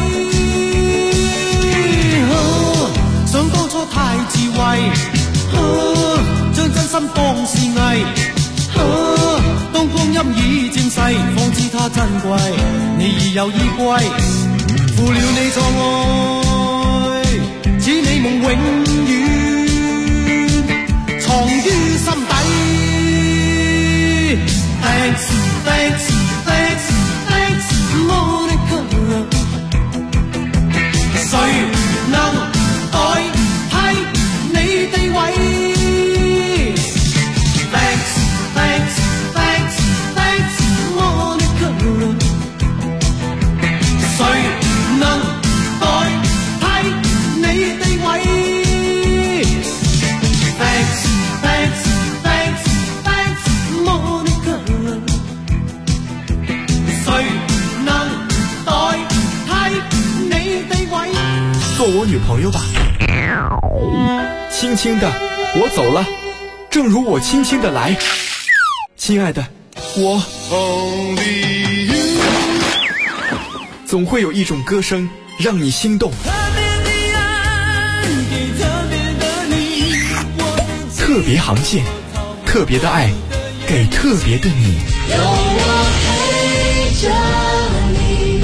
M: 想當初太智慧，將真心當是藝。當光陰已漸逝，方知它珍貴。你已有依歸，負了你錯愛，此美夢永遠藏於心底。Thanks, thanks, thanks, thanks, Monica。誰能代替你地位？Thanks, thanks, thanks, thanks, Monica。誰能代替你地位？Thanks, thanks, thanks, thanks, Monica。誰能代替你地位？
L: 做我女朋友吧。轻轻的，我走了。正如我轻轻的来，亲爱的，我总会有一种歌声让你心动。
M: 特别的爱给特别的你，
L: 特别航线，特别的爱给特别的你。
I: 有我陪着你。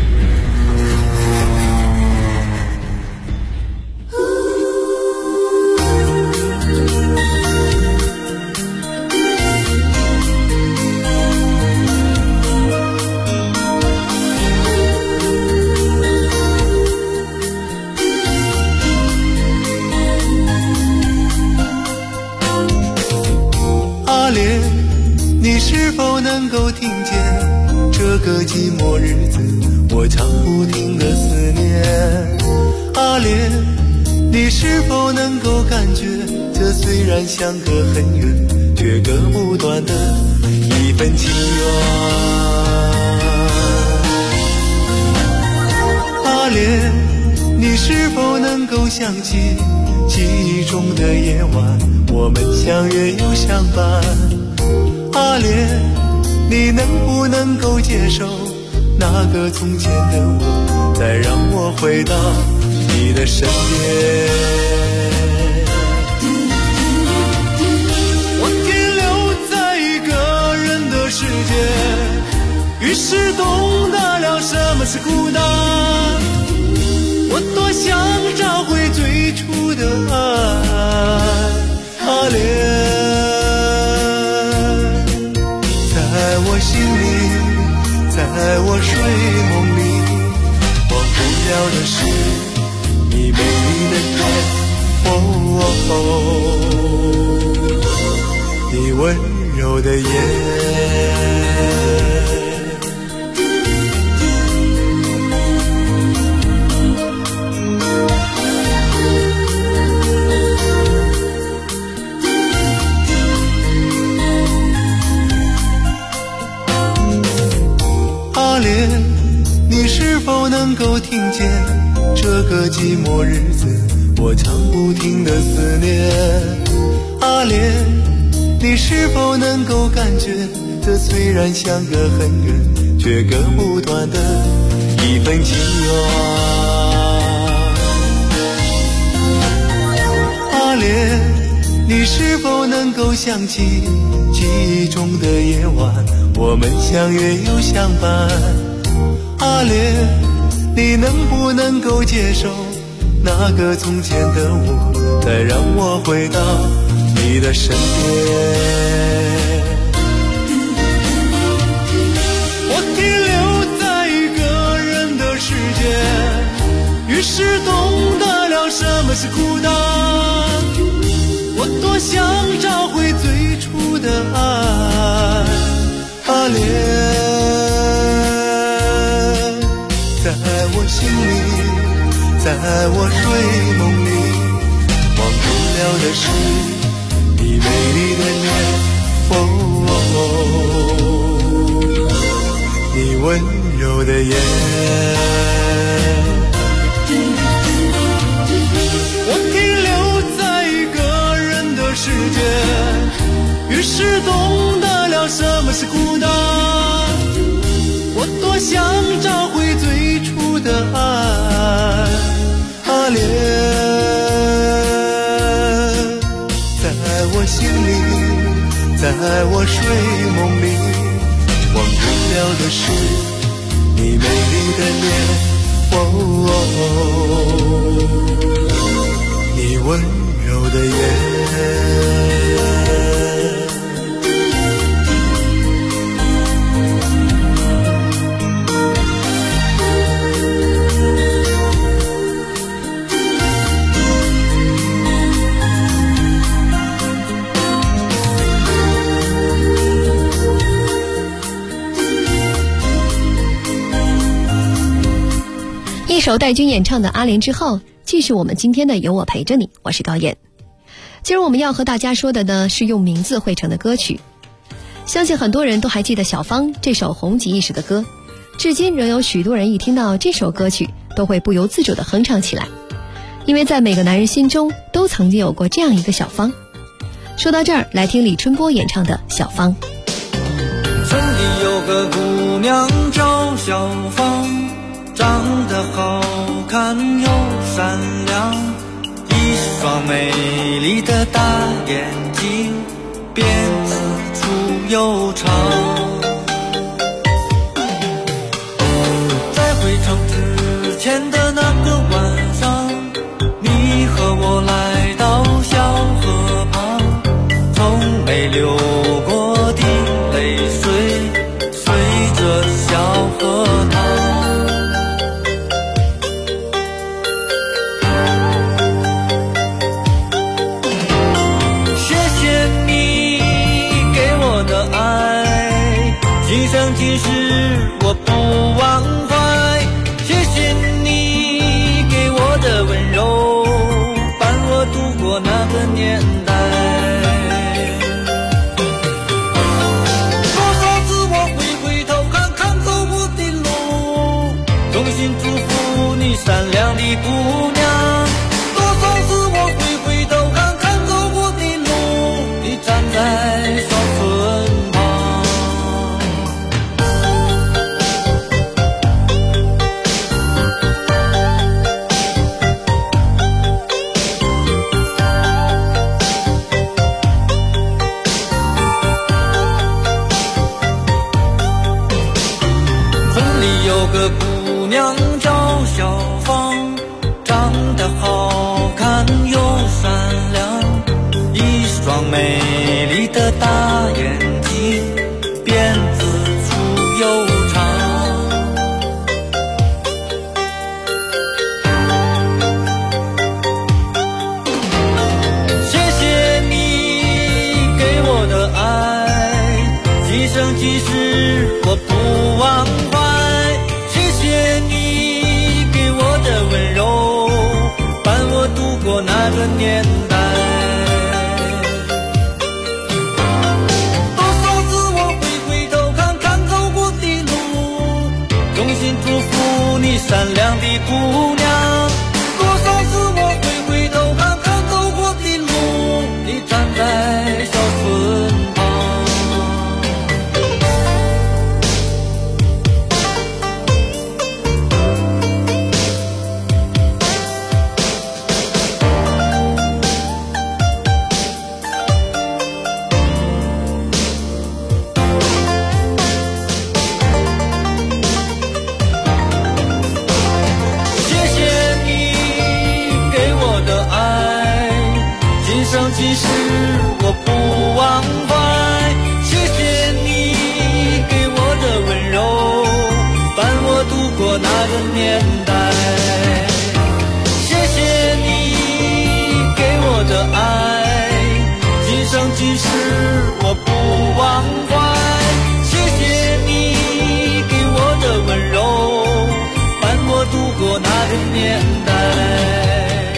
C: 阿莲，你是否能够听见这个寂寞日子我唱不停的思念？阿莲，你是否能够感觉这虽然相隔很远，却割不断的一份情缘？阿莲，你是否能够想起记忆中的夜晚，我们相约又相伴？阿莲，你能不能够接受那个从前的我，再让我回到你的身边？我停留在一个人的世界，于是懂得了什么是孤单。我多想找回最初的爱，阿莲，在我心里，在我睡梦里，忘不了的是你美丽的脸，你温柔的眼。阿莲，你是否能够听见这个寂寞日子我唱不停的思念？阿莲，你是否能够感觉这虽然相隔很远，却割不断的一份情缘？阿莲，你是否能够想起记忆中的夜晚，我们相约又相伴？阿莲，你能不能够接受那个从前的我，再让我回到你的身边？我停留在一个人的世界，于是懂得了什么是孤单。我多想找回最初的爱，阿莲，在我心里，在我睡梦里，忘不了的是你美丽的脸，你温柔的眼。我停留在一个人的世界，于是懂得了什么是孤单。我多想找回最初的爱，阿莲，在我心里，在我睡梦里，忘不了的是你美丽的脸，你温柔的眼。
N: 一首戴军演唱的《阿莲》之后，继续我们今天的有我陪着你，我是高燕。今儿我们要和大家说的呢是用名字汇成的歌曲。相信很多人都还记得小芳这首红极一时的歌，至今仍有许多人一听到这首歌曲都会不由自主地哼唱起来，因为在每个男人心中都曾经有过这样一个小芳。说到这儿，来听李春波演唱的《小芳》。
M: 村里有个姑娘叫小芳，长得好看又善良，一
C: 双美丽的大眼睛，辫子粗又长。在回城之前的那个晚上，你和我来到小河旁，从没流过的泪水随着小河淌。今生今世我不忘怀，谢谢你给我的温柔，伴我度过那个年代。多少次我会回头看看走过的路，衷心祝福你善良的姑娘。多少次我会回头看看走过的路，你站在小村旁。有个姑娘叫小芳，长得好看又善良，一双美丽的大眼睛，辫子粗又长。谢谢你给我的爱，今生今世我不忘怀。谢谢你给我的温柔，伴我度过那个年代。多少次我会回头看看走过的路，衷心祝福你善良的姑娘。多少次我会回头看看走过的路，你站在小村旁。今世我不忘怀，谢谢你给我的温柔，伴我度过那个年代。谢谢你给我的爱，今生今世我不忘怀。谢谢你给我的温柔，伴我度过那个年代。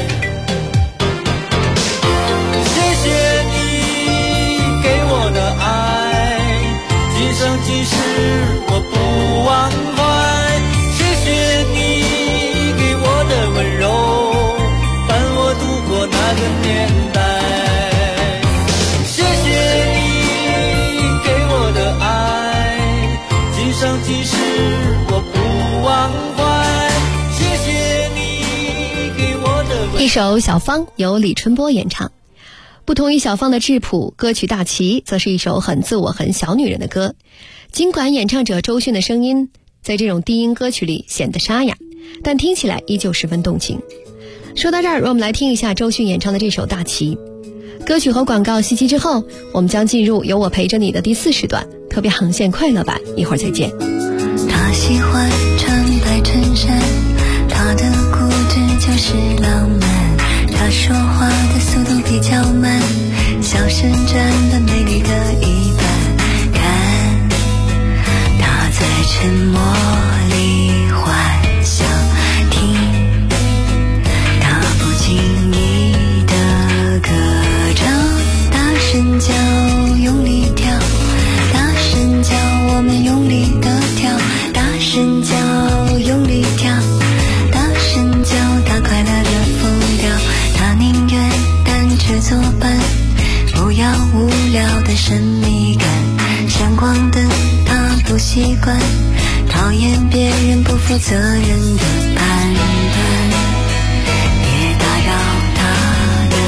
C: 今生今世我不忘怀，谢谢你给我的温柔，伴我度过那个年代。谢谢你给我的爱，今生今世我不忘怀，谢谢你给我的温柔。
N: 一首《小芳》由李春波演唱。不同于小芳的质朴，歌曲《大旗》则是一首很自我、很小女人的歌。尽管演唱者周迅的声音在这种低音歌曲里显得沙哑，但听起来依旧十分动情。说到这儿，让我们来听一下周迅演唱的这首《大旗》。歌曲和广告息息之后，我们将进入有我陪着你的第40段特别航线快乐版，一会儿再见。
P: 他喜欢穿白衬衫，他的固执就是浪漫，他说话的速度比较慢，小声占了美丽的一半。看他在沉默里幻想，听他不经意的歌唱，大声叫，用力跳，大声叫，我们用力的跳，大声叫，用力跳，大声叫，他快乐的疯掉。他宁愿单车作伴，不要无聊的神秘感，闪光灯他不习惯，讨厌别人不负责任的判断，别打扰他的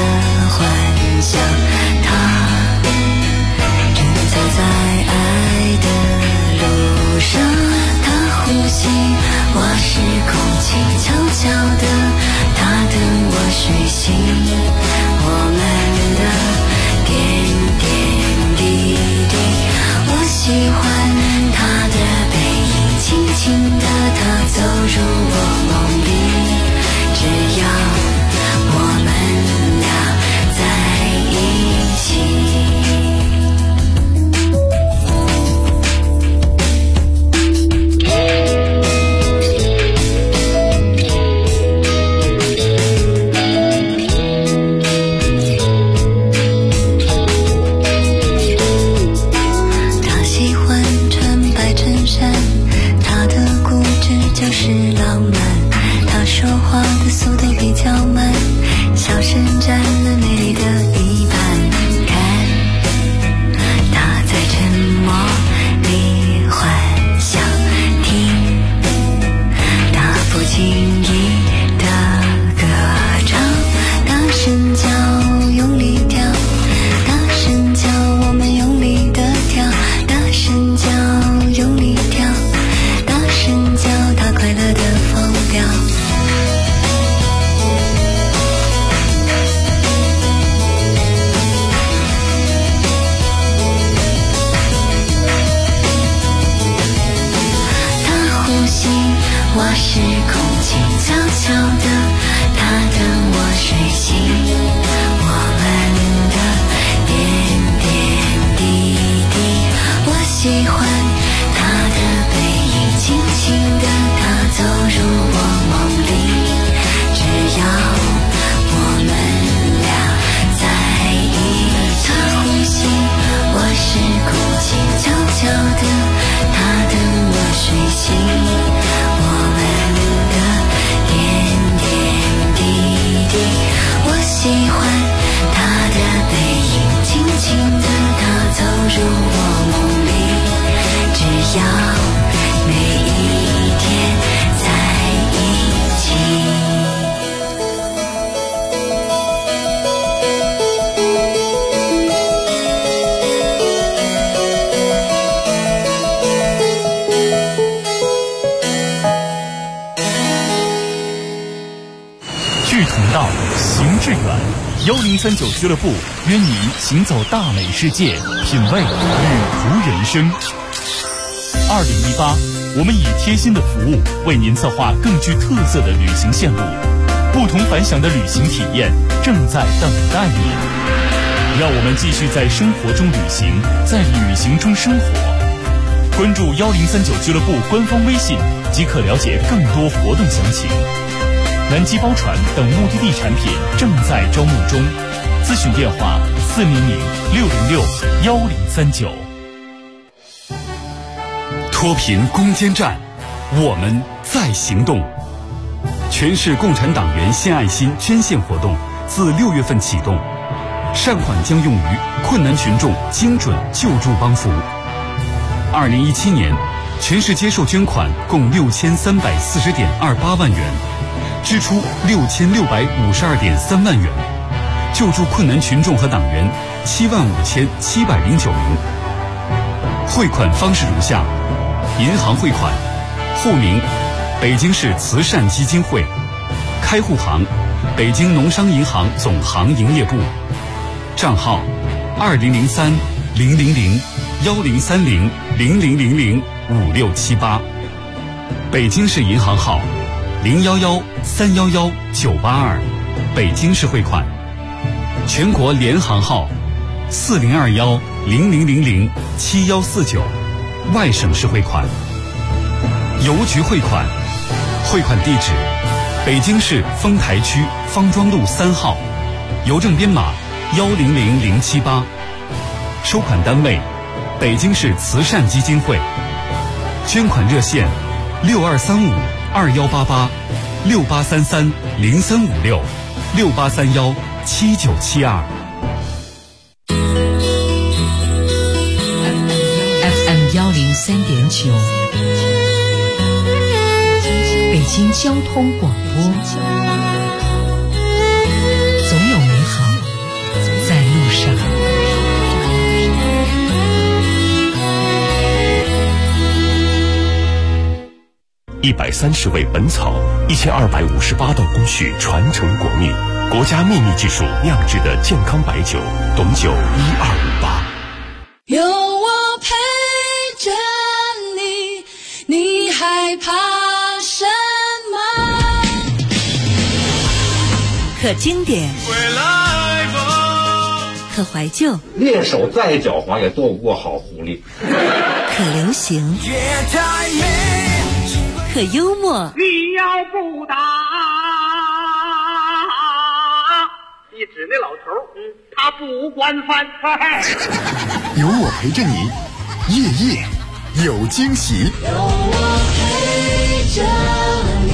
A: 到，行致远。1039俱乐部约你行走大美世界，品味旅途人生。2018，我们以贴心的服务为您策划更具特色的旅行线路，不同凡响的旅行体验正在等待你。让我们继续在生活中旅行，在旅行中生活。关注1039俱乐部官方微信，即可了解更多活动详情。南极包船等目的地产品正在招募中，咨询电话400-606-1039。
Q: 脱贫攻坚战，我们在行动。全市共产党员献爱心捐献活动自6月份启动，善款将用于困难群众精准救助帮扶。2017年，全市接受捐款共6340.28万元，支出6652.3万元，救助困难群众和党员75709名。汇款方式如下：银行汇款，户名北京市慈善基金会，开户行北京农商银行总行营业部，账号2030-000-1030-0000-5678，北京市银行号011-311-982，北京市汇款，全国联行号4021-0000-7149，外省市汇款。邮局汇款，汇款地址北京市丰台区方庄路3号，邮政编码100078，收款单位北京市慈善基金会，捐款热线6235-2833-0356-6831-7972。
X: FM 103.9，北京交通广播，总有美好在路上。
E: 130味本草，1258道工序传承国秘，国家秘密技术酿制的健康白酒，董酒1258。
I: 有我陪着你，你害怕什么？
X: 可经典，可怀旧，
J: 猎手再狡猾也斗不过好狐狸。
X: 可流行，可幽默。
K: 你要不打，一指那老头，他不惯犯。
G: 有我陪着你，夜夜有惊喜。
I: 有我陪着你。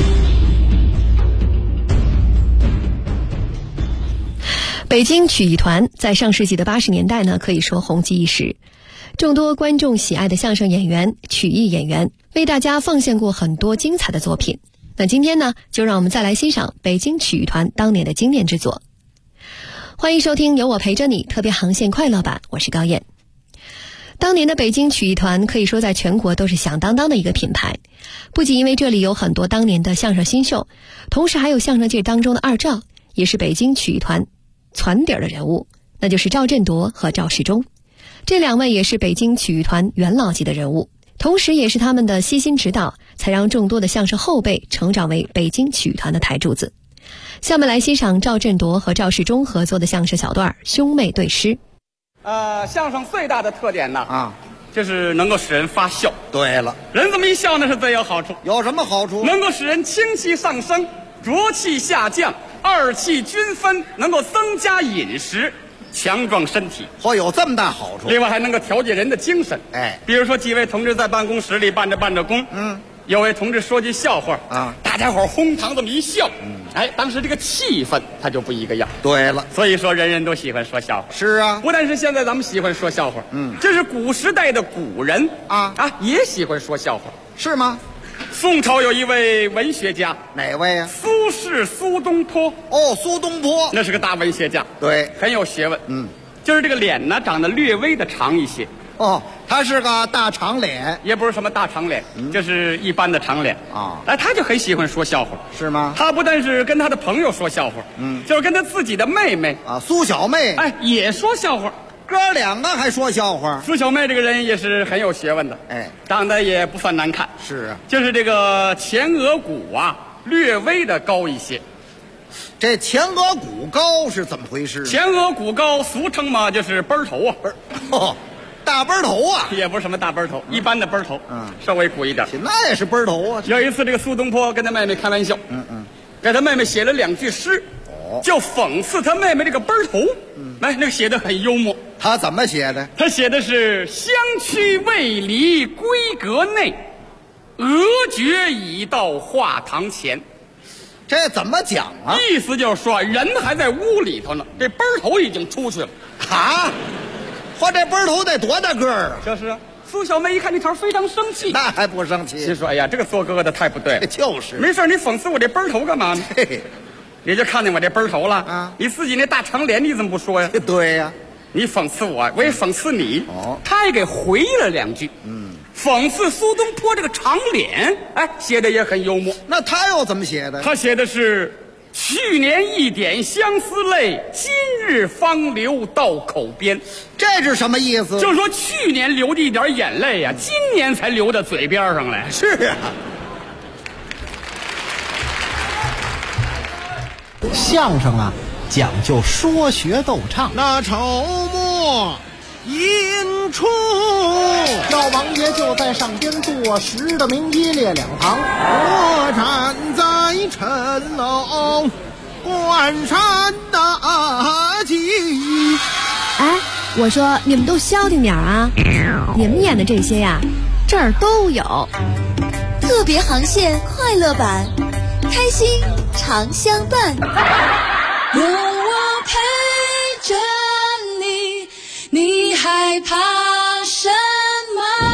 N: 北京曲艺团在上世纪的80年代呢，可以说红极一时。众多观众喜爱的相声演员、曲艺演员为大家奉献过很多精彩的作品。那今天呢，就让我们再来欣赏北京曲艺团当年的经典之作。欢迎收听有我陪着你特别航线快乐版，我是高燕。当年的北京曲艺团可以说在全国都是响当当的一个品牌，不仅因为这里有很多当年的相声新秀，同时还有相声界当中的二赵，也是北京曲艺团攒底儿的人物，那就是赵振铎和赵世忠。这两位也是北京曲艺团元老级的人物，同时也是他们的悉心指导，才让众多的相声后辈成长为北京曲艺团的台柱子。下面来欣赏赵振铎和赵世忠合作的相声小段《兄妹对诗》。
R: 相声最大的特点呢，就是能够使人发笑。
U: 对了，
R: 人这么一笑呢，是最有好处。
U: 有什么好处？
R: 能够使人清气上升，浊气下降，二气均分，能够增加饮食，强壮身体。
U: 有这么大好处。
R: 另外还能够调节人的精神。比如说几位同志在办公室里办着工，有位同志说句笑话大家伙哄堂这么一笑，当时这个气氛它就不一个样。
U: 对了，
R: 所以说人人都喜欢说笑话。
U: 是啊，
R: 不但是现在咱们喜欢说笑话，这是古时代的古人也喜欢说笑话。
U: 是吗？
R: 宋朝有一位文学家，
U: 哪位啊？
R: 苏轼苏东坡。
U: 苏东坡
R: 那是个大文学家，
U: 对，
R: 很有学问。就是这个脸呢长得略微的长一些，
U: 哦，他是个大长脸，
R: 也不是什么大长脸，就是一般的长脸
U: 啊。
R: 哎，他就很喜欢说笑话，
U: 是吗？
R: 他不但是跟他的朋友说笑话，就是跟他自己的妹妹
U: 啊，苏小妹，
R: 哎，也说笑话。
U: 哥两个还说笑话。
R: 苏小妹这个人也是很有学问的，
U: 哎，
R: 长得也不算难看，
U: 是啊，
R: 就是这个前额骨啊，略微的高一些。
U: 这前额骨高是怎么回事？
R: 前额骨高，俗称嘛就是奔头啊，
U: 哦，大奔头啊，
R: 也不是什么大奔头，一般的奔头，稍微鼓一点，
U: 那也是奔头啊。
R: 有一次，这个苏东坡跟他妹妹开玩笑，给他妹妹写了2句诗，就讽刺他妹妹这个奔头，哎，那个写的很幽默。
U: 他怎么写的？
R: 他写的是相驱未离闺阁内，俄绝已到画堂前。
U: 这怎么讲啊？
R: 意思就是说，人还在屋里头呢，这奔头已经出去了。
U: 啊，嚯，这奔头得多大个儿啊？
R: 就是啊。苏小妹一看这条非常生气，
U: 那还不生气？
R: 心说：“哎呀，这个做哥哥的太不对了。”
U: 就是
R: 没事，你讽刺我这奔头干嘛呢？你就看见我这奔头了啊！你自己那大长脸你怎么不说呀？
U: 对呀，
R: 你讽刺我，我也讽刺你。哦，他也给回了2句。讽刺苏东坡这个长脸，哎，写的也很幽默。
U: 那他又怎么写的？
R: 他写的是“去年一点相思泪，今日方流到口边”。
U: 这是什么意思？
R: 就是说去年流的一点眼泪呀，今年才流到嘴边上来。
U: 是啊，
D: 相声啊，讲究说学逗唱。
U: 那筹末引出，
D: 赵王爷就在上边坐实的明一列2旁，
U: 我站在城楼关山大计。
N: 哎，我说你们都消停点啊！你们演的这些呀，这儿都有。
Y: 特别航线快乐版，开心常相伴。
I: 有我陪着你，你害怕什么？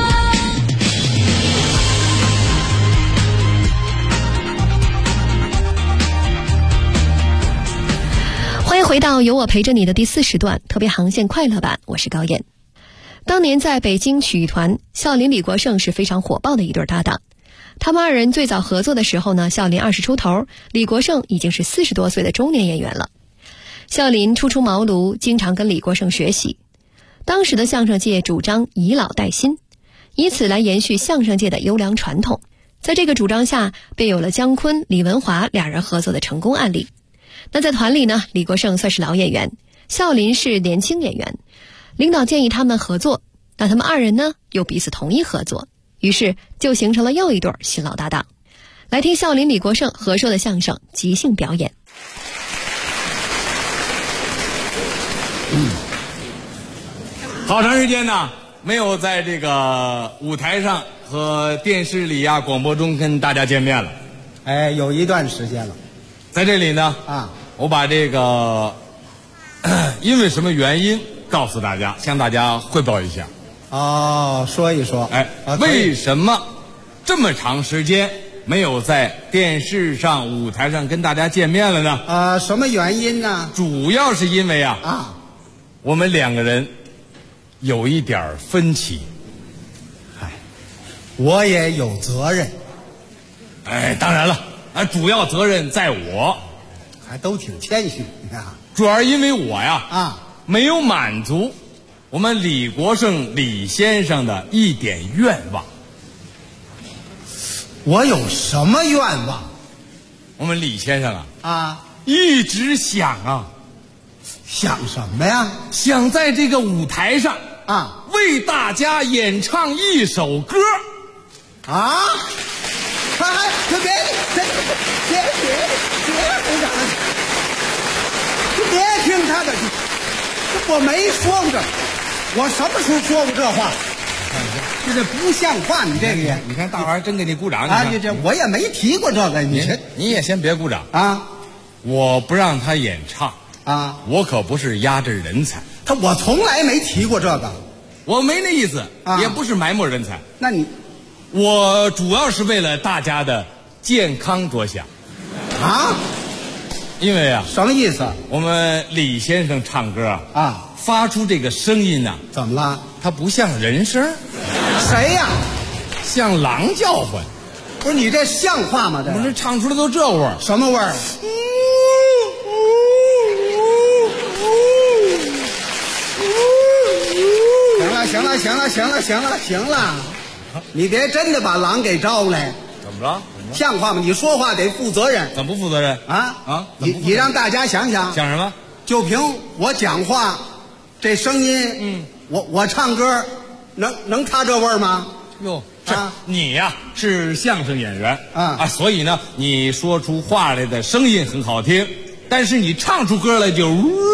N: 欢迎回到有我陪着你的第40段特别航线快乐版，我是高燕。当年在北京曲艺团，孝林李国盛是非常火爆的一对搭档。他们2人最早合作的时候呢，孝林20出头，李国盛已经是40多岁的中年演员了。孝林初出茅庐，经常跟李国盛学习。当时的相声界主张以老带新，以此来延续相声界的优良传统。在这个主张下，便有了姜昆、李文华2人合作的成功案例。那在团里呢，李国盛算是老演员，孝林是年轻演员。领导建议他们合作，那他们2人呢又彼此同意合作，于是就形成了又一对新老搭档。来听孝林李国盛合说的相声即兴表演。
O: 好长时间呢没有在这个舞台上和电视里呀、广播中跟大家见面了。
D: 哎，有一段时间了。
O: 在这里呢我把这个因为什么原因告诉大家，向大家汇报一下。
D: 哦，说一说。
O: 哎，为什么这么长时间没有在电视上、舞台上跟大家见面了呢？
D: 什么原因呢？
O: 主要是因为我们2个人有一点分歧。
D: 我也有责任。
O: 哎，当然了，主要责任在我。
D: 还都挺谦虚，你看。
O: 主要是因为我呀没有满足我们李国盛李先生的一点愿望。
D: 我有什么愿望？
O: 我们李先生一直想
D: 想什么呀？
O: 想在这个舞台上为大家演唱一首歌。
D: 别听他的，我没说过这，我什么时候说过这话？这不像话，你这个，
O: 你看大伙真给你鼓掌
D: 我也没提过这个，
O: 你也先别鼓掌我不让他演唱我可不是压制人才。
D: 我从来没提过这个，
O: 我没那意思也不是埋没人才。
D: 那
O: 我主要是为了大家的健康着想
D: 因
O: 为
D: 什么意思？
O: 我们李先生唱歌发出这个声音呐，
D: 怎么了？
O: 它不像人声，
D: 谁呀？
O: 像狼叫唤。
D: 不是你这像话吗？
O: 我这唱出来都这味儿，
D: 什么味儿？行了，你别真的把狼给招来。
O: 怎么了？
D: 像话吗？你说话得负责任。
O: 怎么不负责任
D: 啊？你让大家想想，
O: 想什么？
D: 就凭我讲话这声音，我唱歌能他这味儿吗？
O: 哟，你呀是相声演员所以呢你说出话来的声音很好听，但是你唱出歌来就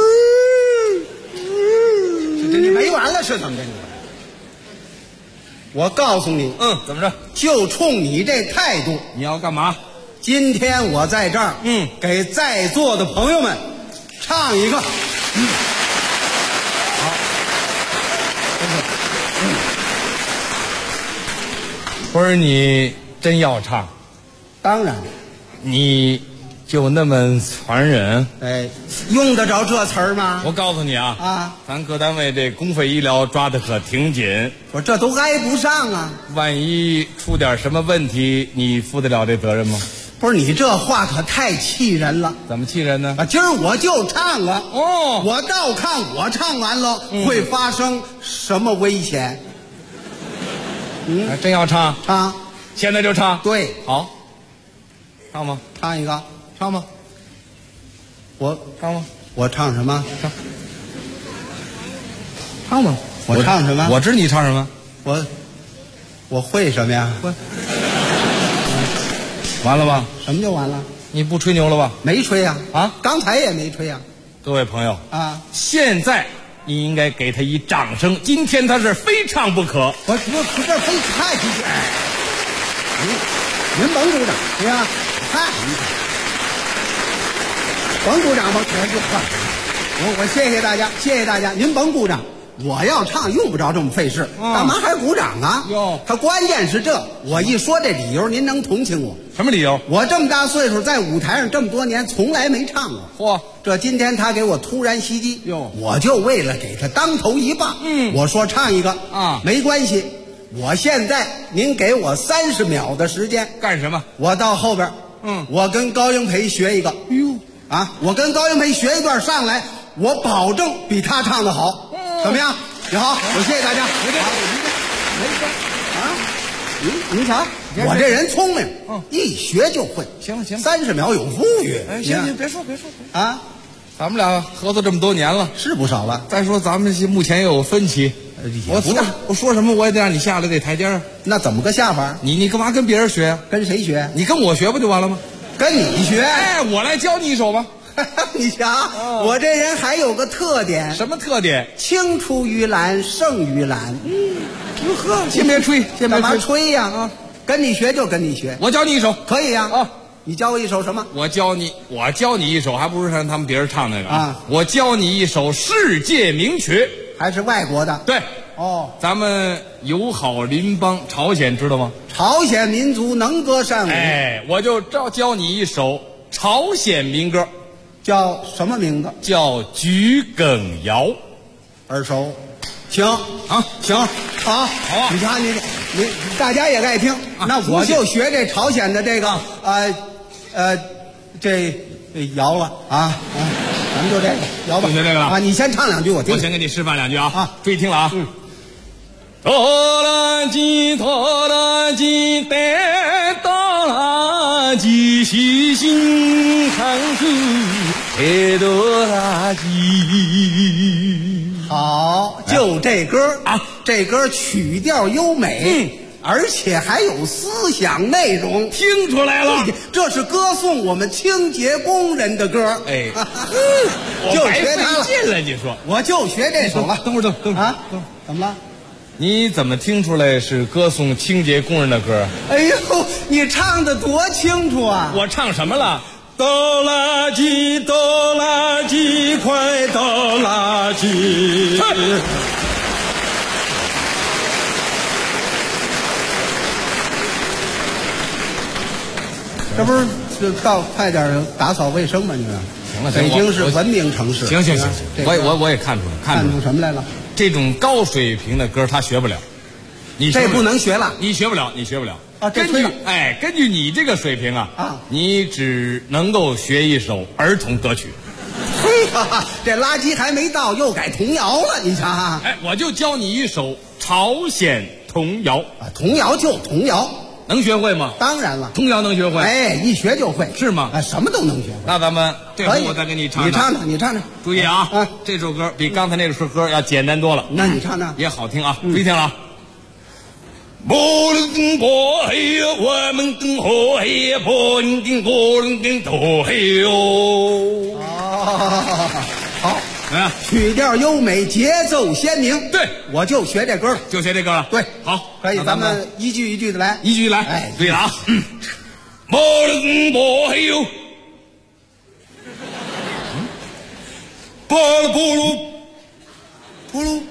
D: 这你没完了是怎么着？我告诉你，
O: 怎么着？
D: 就冲你这态度，
O: 你要干嘛？
D: 今天我在这儿，给在座的朋友们唱一个，好，
O: 不是你真要唱？
D: 当然，
O: 你就那么传人？
D: 哎，用得着这词儿吗？
O: 我告诉你咱各单位这公费医疗抓得可挺紧，
D: 我这都挨不上啊！
O: 万一出点什么问题，你负得了这责任吗？
D: 不是你这话可太气人了。
O: 怎么气人呢？
D: 今儿我就唱了我倒看我唱完了会发生什么危险。
O: 真要唱？
D: 唱，
O: 现在就唱。
D: 对，
O: 好，唱吗？
D: 唱一个，
O: 唱吗？
D: 我
O: 唱吗？
D: 我唱什么？
O: 唱吗？
D: 我唱什么？
O: 我知你唱什么。
D: 我会什么呀？
O: 完了吧？
D: 什么就完了？
O: 你不吹牛了吧？
D: 没吹呀！刚才也没吹呀！
O: 各位朋友现在你应该给他一掌声，今天他是非唱不可。
D: 我这非太极限，您甭鼓掌，是吧？甭鼓掌吧，全是话。我谢谢大家，谢谢大家，您甭鼓掌。我要唱用不着这么费事，干嘛还鼓掌啊？他关键是这，我一说这理由，您能同情我？
O: 什么理由？
D: 我这么大岁数，在舞台上这么多年，从来没唱过。这今天他给我突然袭击，我就为了给他当头一棒。我说唱一个没关系。我现在您给我30秒的时间，
O: 干什么？
D: 我到后边，我跟高英培学一个。我跟高英培学一段上来，我保证比他唱的好。怎么样？你好，我谢谢大家。您瞧，我这人聪明，一学就会。
O: 行
D: ，30秒有富裕。
O: 行，别说咱们俩合作这么多年了，
D: 是不少了。
O: 再说咱们目前也有分歧，我说什么我也得让你下来这台阶儿。
D: 那怎么个下法？
O: 你干嘛跟别人学呀？
D: 跟谁学？
O: 你跟我学不就完了吗？
D: 跟你学？
O: 我来教你一首吧。
D: 你瞧，我这人还有个特点。
O: 什么特点？
D: 青出于蓝胜于蓝。
O: 先别吹，
D: 干嘛吹呀？跟你学就跟你学。
O: 我教你一首，
D: 可以呀。你教我一首什么？
O: 我教你一首，还不是让他们别人唱那个我教你一首世界名曲，
D: 还是外国的？
O: 对。咱们友好邻邦朝鲜知道吗？
D: 朝鲜民族能歌善舞。
O: 我就教你一首朝鲜民歌。
D: 叫什么名字？
O: 叫《桔梗谣》，
D: 耳熟。行，好，你瞧你大家也爱听，那我就学这朝鲜的这个这谣了咱们就这个谣吧。
O: 就这个了
D: 你先唱两句，我听。
O: 我先给你示范两句注意听了哆啦吉哆啦吉带哆啦吉西心唱出带哆啦吉。
D: 好，就这歌这歌曲调优美，而且还有思想内容，
O: 听出来了，
D: 这是歌颂我们清洁工人的歌。就学它了。
O: 进来，你说
D: 我就学这首了。
O: 等会儿
D: 怎么了？
O: 你怎么听出来是歌颂清洁工人的歌？
D: 哎呦，你唱的多清楚啊！
O: 我唱什么了？
C: 倒垃圾，倒垃圾，快倒垃圾！
D: 这不是快点打扫卫生吗？你说
R: 行了，
D: 北京是文明城市。
R: 行，我也看出来，
D: 看出什么来了？
R: 这种高水平的歌他学不了，你
D: 这不能学了，
R: 你学不了啊！根据你这个水平啊，你只能够学一首儿童歌曲。
D: 嘿哈，这垃圾还没到，又改童谣了，你瞧。
R: 哎，我就教你一首朝鲜童谣
D: 啊，童谣就童谣。
R: 能学会吗？
D: 当然了，
R: 童谣能学会。
D: 哎，一学就会，
R: 是吗？
D: 哎，什么都能学会。
R: 那咱们这回我再给你唱，
D: 你唱唱。
R: 注意啊，这首歌比刚才那首歌要简单多了。
D: 那你唱唱，
R: 也好听啊，注意听了啊。波伦登波嘿哟，我们登火嘿呀，波伦登波伦登头嘿哟。
D: 哦，好。曲调优美，节奏鲜明。
R: 对，
D: 我就学这歌了，
R: 就学这歌了。
D: 对，
R: 好，
D: 可以，咱们一句一句的来，
R: 一句一来。
D: 哎，
R: 对了啊，波伦波嘿哟，波噜波噜，
D: 扑噜，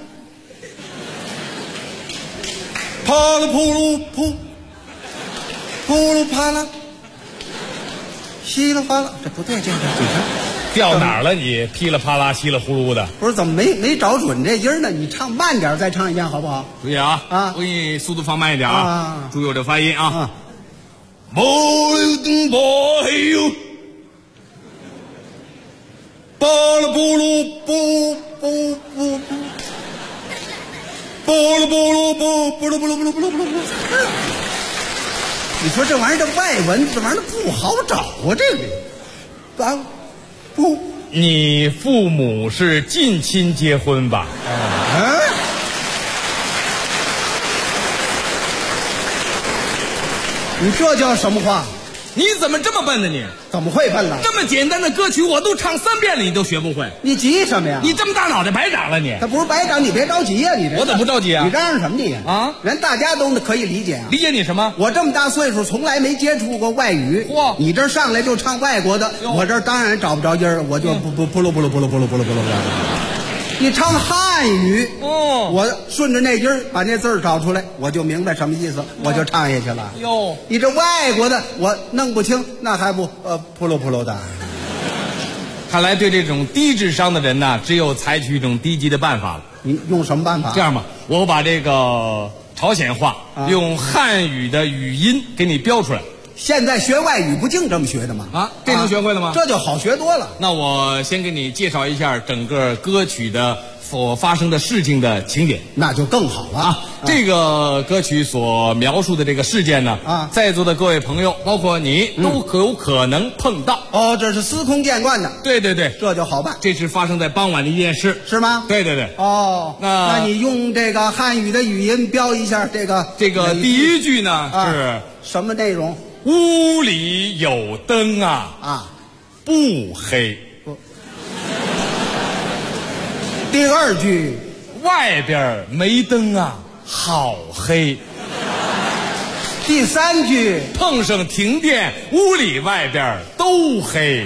C: 啪啦扑噜扑，扑噜啪啦，稀里哗啦，这不对，这
R: 掉哪儿了你？噼里啪啦，稀里呼噜的。
D: 不是，怎么没找准这音呢？你唱慢点，再唱一遍好不好？
R: 注意啊！我给你速度放慢一点啊！注意我这发音啊！
C: 波噔波嘿呦，巴拉布鲁布布布布，波啦波噜布布噜布噜布噜布噜布噜布噜。
D: 你说这玩意儿，这外文这玩意儿不好找啊！这个，啊。不，
R: 你父母是近亲结婚吧？
D: 你这叫什么话？
R: 你怎么这么笨呢？你
D: 怎么会笨了？
R: 这么简单的歌曲我都唱3遍了，你都学不会？
D: 你急什么呀？
R: 你这么大脑袋白长了你？
D: 他不是白长，你别着急呀！你这
R: 我怎么不着急啊？
D: 你嚷嚷什么你啊？人大家都可以理解啊。
R: 理解你什么？
D: 我这么大岁数，从来没接触过外语。
R: 嚯！
D: 你这上来就唱外国的，我这当然找不着音儿，我就不噜不噜不噜不噜不噜不噜。你唱汉语，我顺着那音儿把那字儿找出来，我就明白什么意思，我就唱下去了。
R: 哟，
D: 你这外国的我弄不清，那还不扑噜扑噜的。
R: 看来对这种低智商的人呢，只有采取一种低级的办法了。
D: 你用什么办法？
R: 这样吧，我把这个朝鲜话用汉语的语音给你标出来。
D: 现在学外语不净这么学的吗？
R: 这能学会了吗？
D: 这就好学多了。
R: 那我先给你介绍一下整个歌曲的所发生的事情的情节，
D: 那就更好了啊！
R: 这个歌曲所描述的这个事件呢，在座的各位朋友，包括你，都有可能碰到。
D: 哦，这是司空见惯的。
R: 对对对，
D: 这就好办。
R: 这是发生在傍晚的一件事，
D: 是吗？
R: 对对对。
D: 哦，那你用这个汉语的语音标一下这个
R: 第一句呢是
D: 什么内容？
R: 屋里有灯不黑。
D: 第二句，
R: 外边没灯好黑。
D: 第三句，
R: 碰上停电，屋里外边都黑。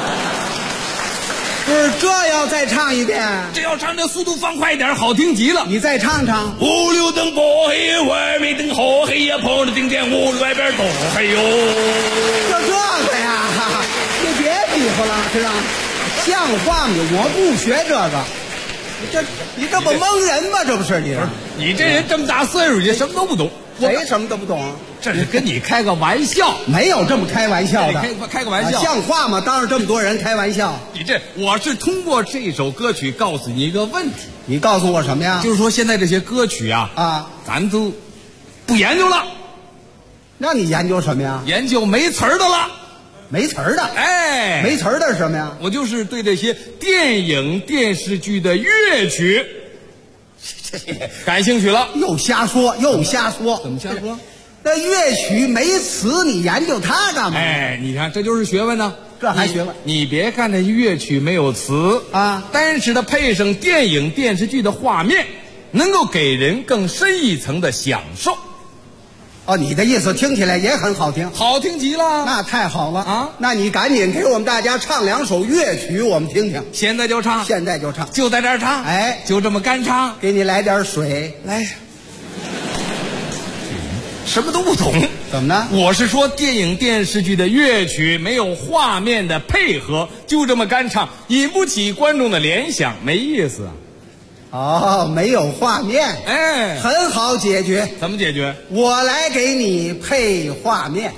D: 不是，这要再唱一遍，
R: 这要唱这速度放快一点，好听极了。
D: 你再唱唱。
R: 屋里有灯不黑，外面灯好黑呀，碰上停电，屋里外边都黑哟。
D: 这个呀，你别比划了，是吧？像话吗？我不学这个。你这不蒙人吗？这不是你？
R: 你这人这么大岁数，你什么都不懂。
D: 谁什么都不懂？
R: 这是跟你开个玩笑，
D: 没有这么开玩笑的。
R: 开个玩笑，
D: 像话吗？当着这么多人开玩笑。
R: 我是通过这首歌曲告诉你一个问题。
D: 你告诉我什么呀？
R: 就是说现在这些歌曲咱都不研究了。
D: 让你研究什么呀？
R: 研究没词儿的了。
D: 没词儿的，没词儿的是什么呀？
R: 我就是对这些电影电视剧的乐曲感兴趣了。
D: 又瞎说。
R: 怎么瞎说？
D: 那乐曲没词，你研究它干嘛？
R: 你看这就是学问呢。
D: 这还学问？
R: 你别看这乐曲没有词但是它配上电影电视剧的画面，能够给人更深一层的享受。
D: 哦，你的意思听起来也很好听，
R: 好听极了。
D: 那太好了那你赶紧给我们大家唱2首乐曲，我们听听。
R: 现在就唱，就在这儿唱。就这么干唱。
D: 给你来点水，
R: 来。什么都不懂，
D: 怎么呢？
O: 我是说电影电视剧的乐曲没有画面的配合，就这么干唱，引不起观众的联想，没意思啊。
D: 哦，没有画面，
O: 哎，
D: 很好解决。
O: 怎么解决？
D: 我来给你配画面。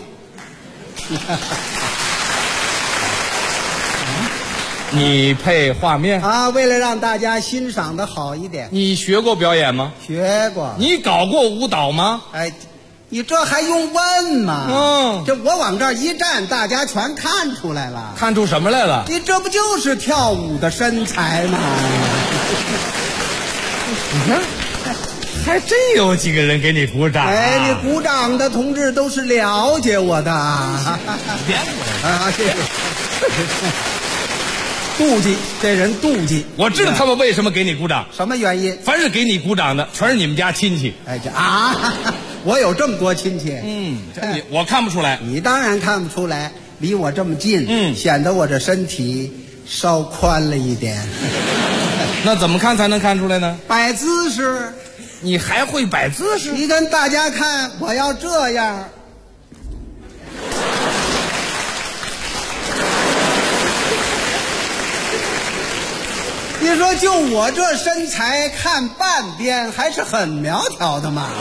O: 你配画面
D: 啊？为了让大家欣赏的好一点。
O: 你学过表演吗？
D: 学过。
O: 你搞过舞蹈吗？
D: 哎，你这还用问吗？这我往这儿一站，大家全看出来了。
O: 看出什么来了？
D: 你这不就是跳舞的身材吗？
O: 你看，还真有几个人给你鼓掌。
D: 哎，你鼓掌的同志都是了解我的。啊，谢谢。妒忌，这人妒忌。
O: 我知道他们为什么给你鼓掌，
D: 什么原因？
O: 凡是给你鼓掌的，全是你们家亲戚。
D: 哎，我有这么多亲戚。
O: 我看不出来。
D: 你当然看不出来，离我这么近，显得我这身体稍宽了一点。
O: 那怎么看才能看出来呢？
D: 摆姿势。
O: 你还会摆姿势？
D: 你跟大家看，我要这样。你说就我这身材，看半边还是很苗条的嘛。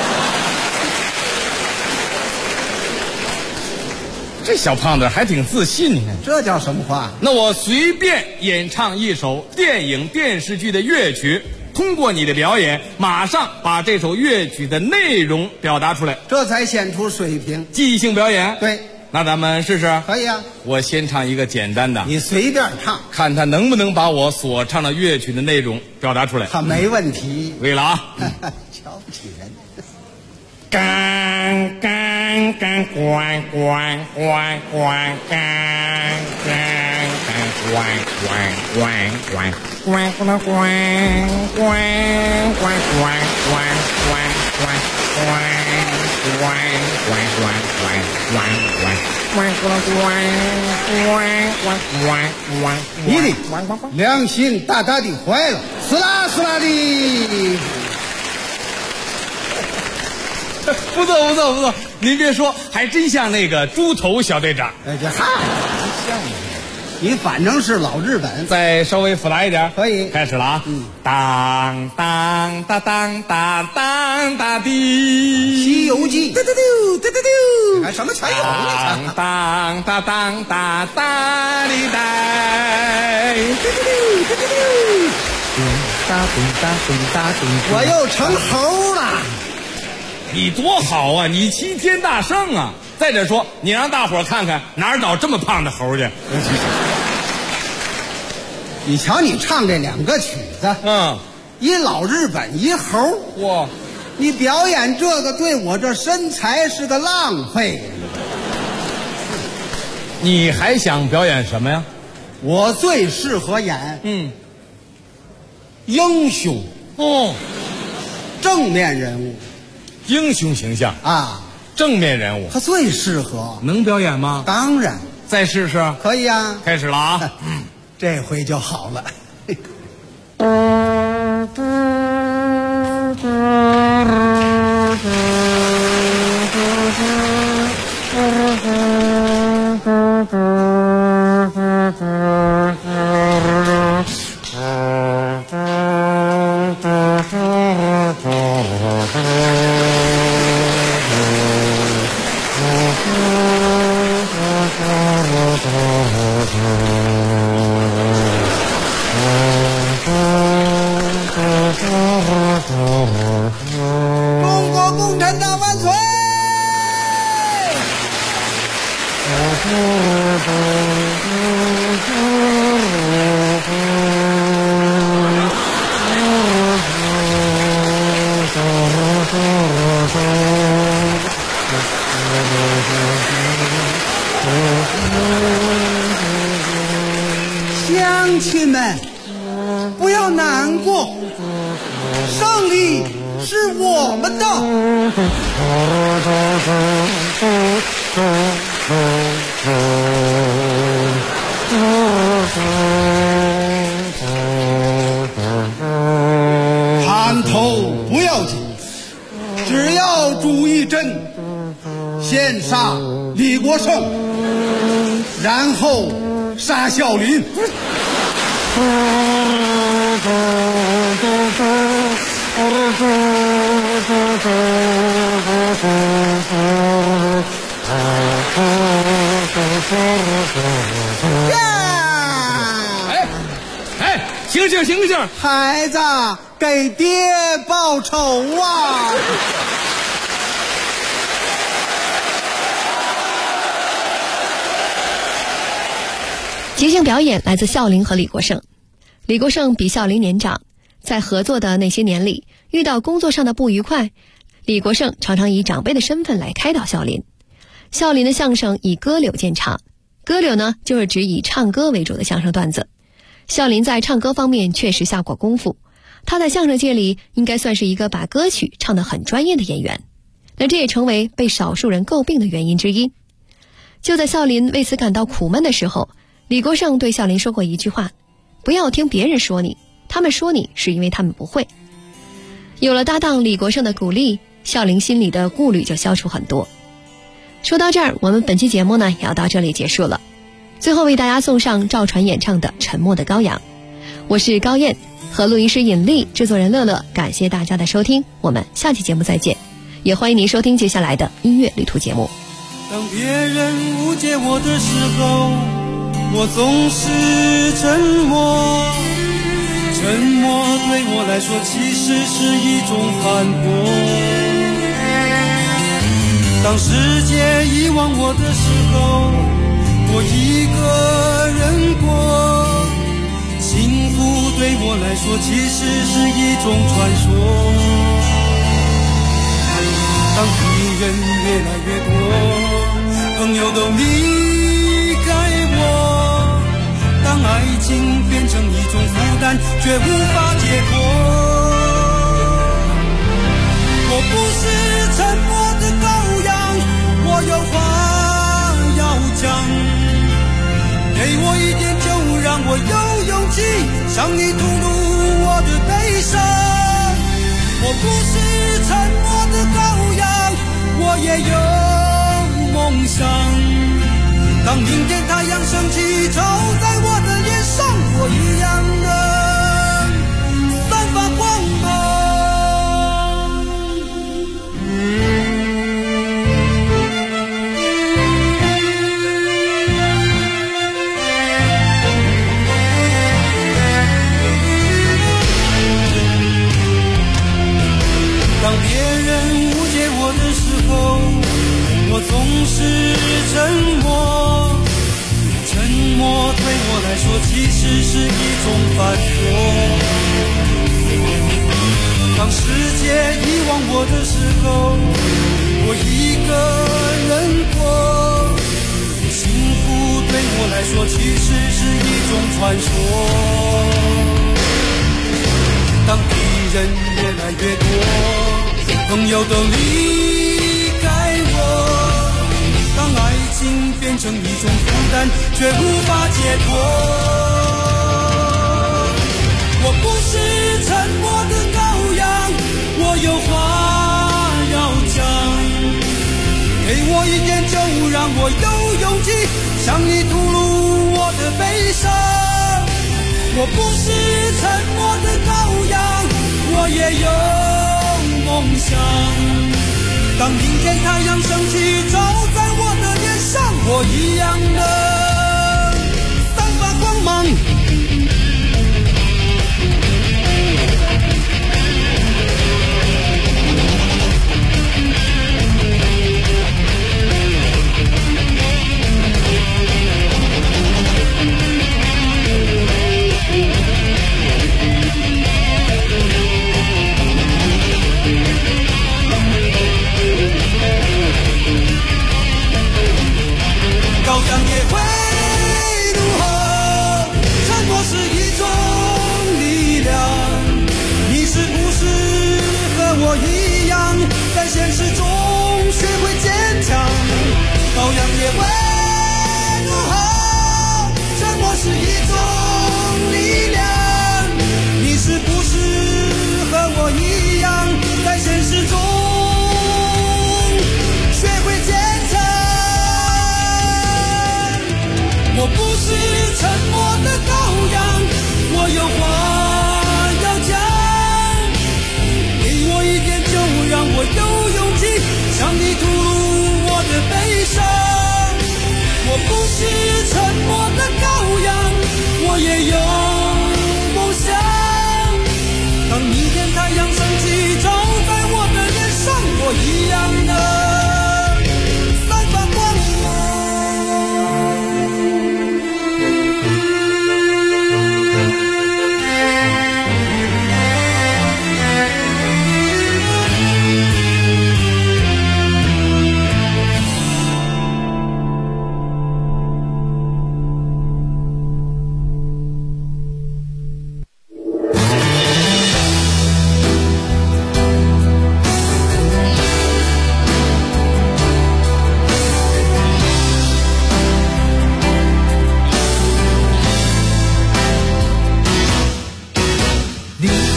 O: 这小胖子还挺自信，你看
D: 这叫什么话？
O: 那我随便演唱一首电影电视剧的乐曲，通过你的表演，马上把这首乐曲的内容表达出来，
D: 这才显出水平。
O: 即兴表演。
D: 对，
O: 那咱们试试。
D: 可以啊。
O: 我先唱一个简单的，
D: 你随便唱，
O: 看他能不能把我所唱的乐曲的内容表达出来。
D: 他没问题。
O: 对了啊。
D: 瞧不起人。
O: 干干干关关关关干干干关关关关关关关关关关关
D: 你的良心大大的坏了，撕拉撕拉的。
O: 不错不错不错，您别说，还真像那个猪头小队长。
D: 哎，这像你反正是老日本。
O: 再稍微复杂一点，
D: 可以
O: 开始了啊！当当当当当当当的《
D: 西游记》，嘟嘟嘟嘟嘟嘟，哎，什么全有
O: 呢？当当当当当的带，嘟嘟嘟嘟嘟嘟，咚哒咚哒咚哒咚。
D: 我又成猴了。
O: 你多好啊！你齐天大圣啊！再者说，你让大伙儿看看哪儿找这么胖的猴去？
D: 你瞧你唱这两个曲子，一老日本一猴，
O: 哇！
D: 你表演这个对我这身材是个浪费。
O: 你还想表演什么呀？
D: 我最适合演英雄正面人物。
O: 英雄形象
D: 啊，
O: 正面人物，
D: 他最适合。
O: 能表演吗？
D: 当然，
O: 再试试。
D: 可以啊，
O: 开始了啊！
D: 这回就好了。中国共产党万岁！乡亲们，不要难过，胜利是我们的。滩头不要紧，只要主一阵， 杀李国盛，然后杀孝林。
O: 醒醒醒醒，
D: 孩子，给爹报仇啊！
N: 即兴表演来自孝林和李国盛。李国盛比孝林年长，在合作的那些年里，遇到工作上的不愉快，李国盛常常以长辈的身份来开导孝林。孝林的相声以歌柳见长，歌柳呢就是指以唱歌为主的相声段子。孝林在唱歌方面确实下过功夫，他在相声界里应该算是一个把歌曲唱得很专业的演员，那这也成为被少数人诟病的原因之一。就在孝林为此感到苦闷的时候，李国盛对孝林说过一句话：不要听别人说你，他们说你是因为他们不会。有了搭档李国盛的鼓励，孝林心里的顾虑就消除很多。说到这儿，我们本期节目呢也要到这里结束了。最后为大家送上赵传演唱的《沉默的羔羊》。我是高燕，和录音师尹丽，制作人乐乐，感谢大家的收听，我们下期节目再见，也欢迎您收听接下来的音乐旅途节目。
C: 当别人误解我的时候，我总是沉默，沉默对我来说其实是一种反驳。当世界遗忘我的时候，我一个人过，幸福对我来说其实是一种传说。当敌人越来越多，朋友都离开我，当爱情变成一种负担，却无法解脱。我不是沉默的羔羊，我有话要讲，给我一点就让我有勇气向你吐露我的悲伤。我不是沉默的羔羊，我也有梦想。当明天太阳升起照在我的脸上，我一样能散发光芒。当别人误解我的时候，我总是沉默，沉默对我来说其实是一种反驳。当世界遗忘我的时候，我一个人过，幸福对我来说其实是一种传说。当敌人越来越多，朋友都离开我，当爱情变成一种负担，却无法解脱。我不是沉默的羔羊，我有话要讲，给我一点就让我有勇气向你吐露我的悲伤。我不是沉默的羔羊，我也有梦想。当明天太阳升起照在我的脸上，我一样能散发光芒。羔羊也会怒吼，沉默是一种力量。你是不是和我一样，在现实中学会坚强？羔羊也会怒吼，沉默是一种力量。你是不是和我一样，在现实中学会坚强？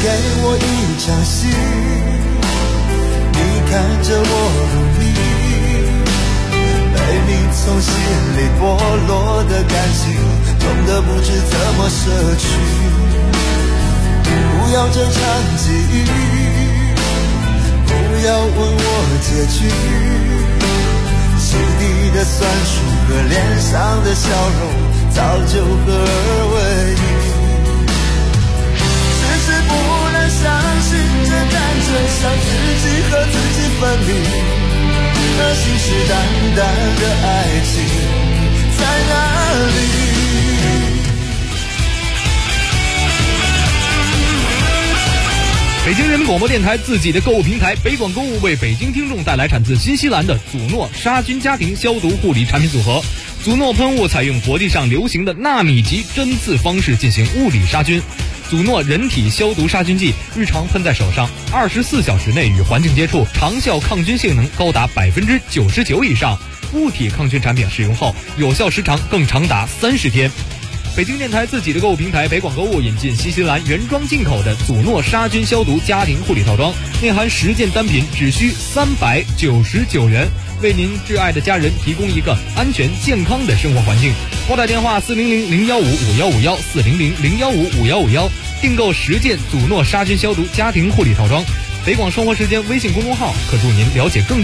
C: 给我一场戏，你看着我努力，被你从心里剥落的感情，痛得不知怎么舍去。不要这场记忆，不要问我结局，心底的酸楚和脸上的笑容早就合二为一。只是不能相信这单纯像自己和自己分离，那信誓旦旦的爱情在哪里？
F: 北京人民广播电台自己的购物平台北广购物为北京听众带来产自新西兰的祖诺杀菌家庭消毒护理产品组合。祖诺喷雾采用国际上流行的纳米级针刺方式进行物理杀菌。祖诺人体消毒杀菌剂日常喷在手上，24小时内与环境接触，长效抗菌性能高达99%以上。物体抗菌产品使用后，有效时长更长达30天。北京电台自己的购物平台北广购物引进新西兰原装进口的祖诺杀菌消毒家庭护理套装，内含10件单品，只需399元，为您挚爱的家人提供一个安全健康的生活环境。拨打电话400-015-5151 400-015-5151，订购10件祖诺杀菌消毒家庭护理套装。北广生活时间微信公众号可助您了解更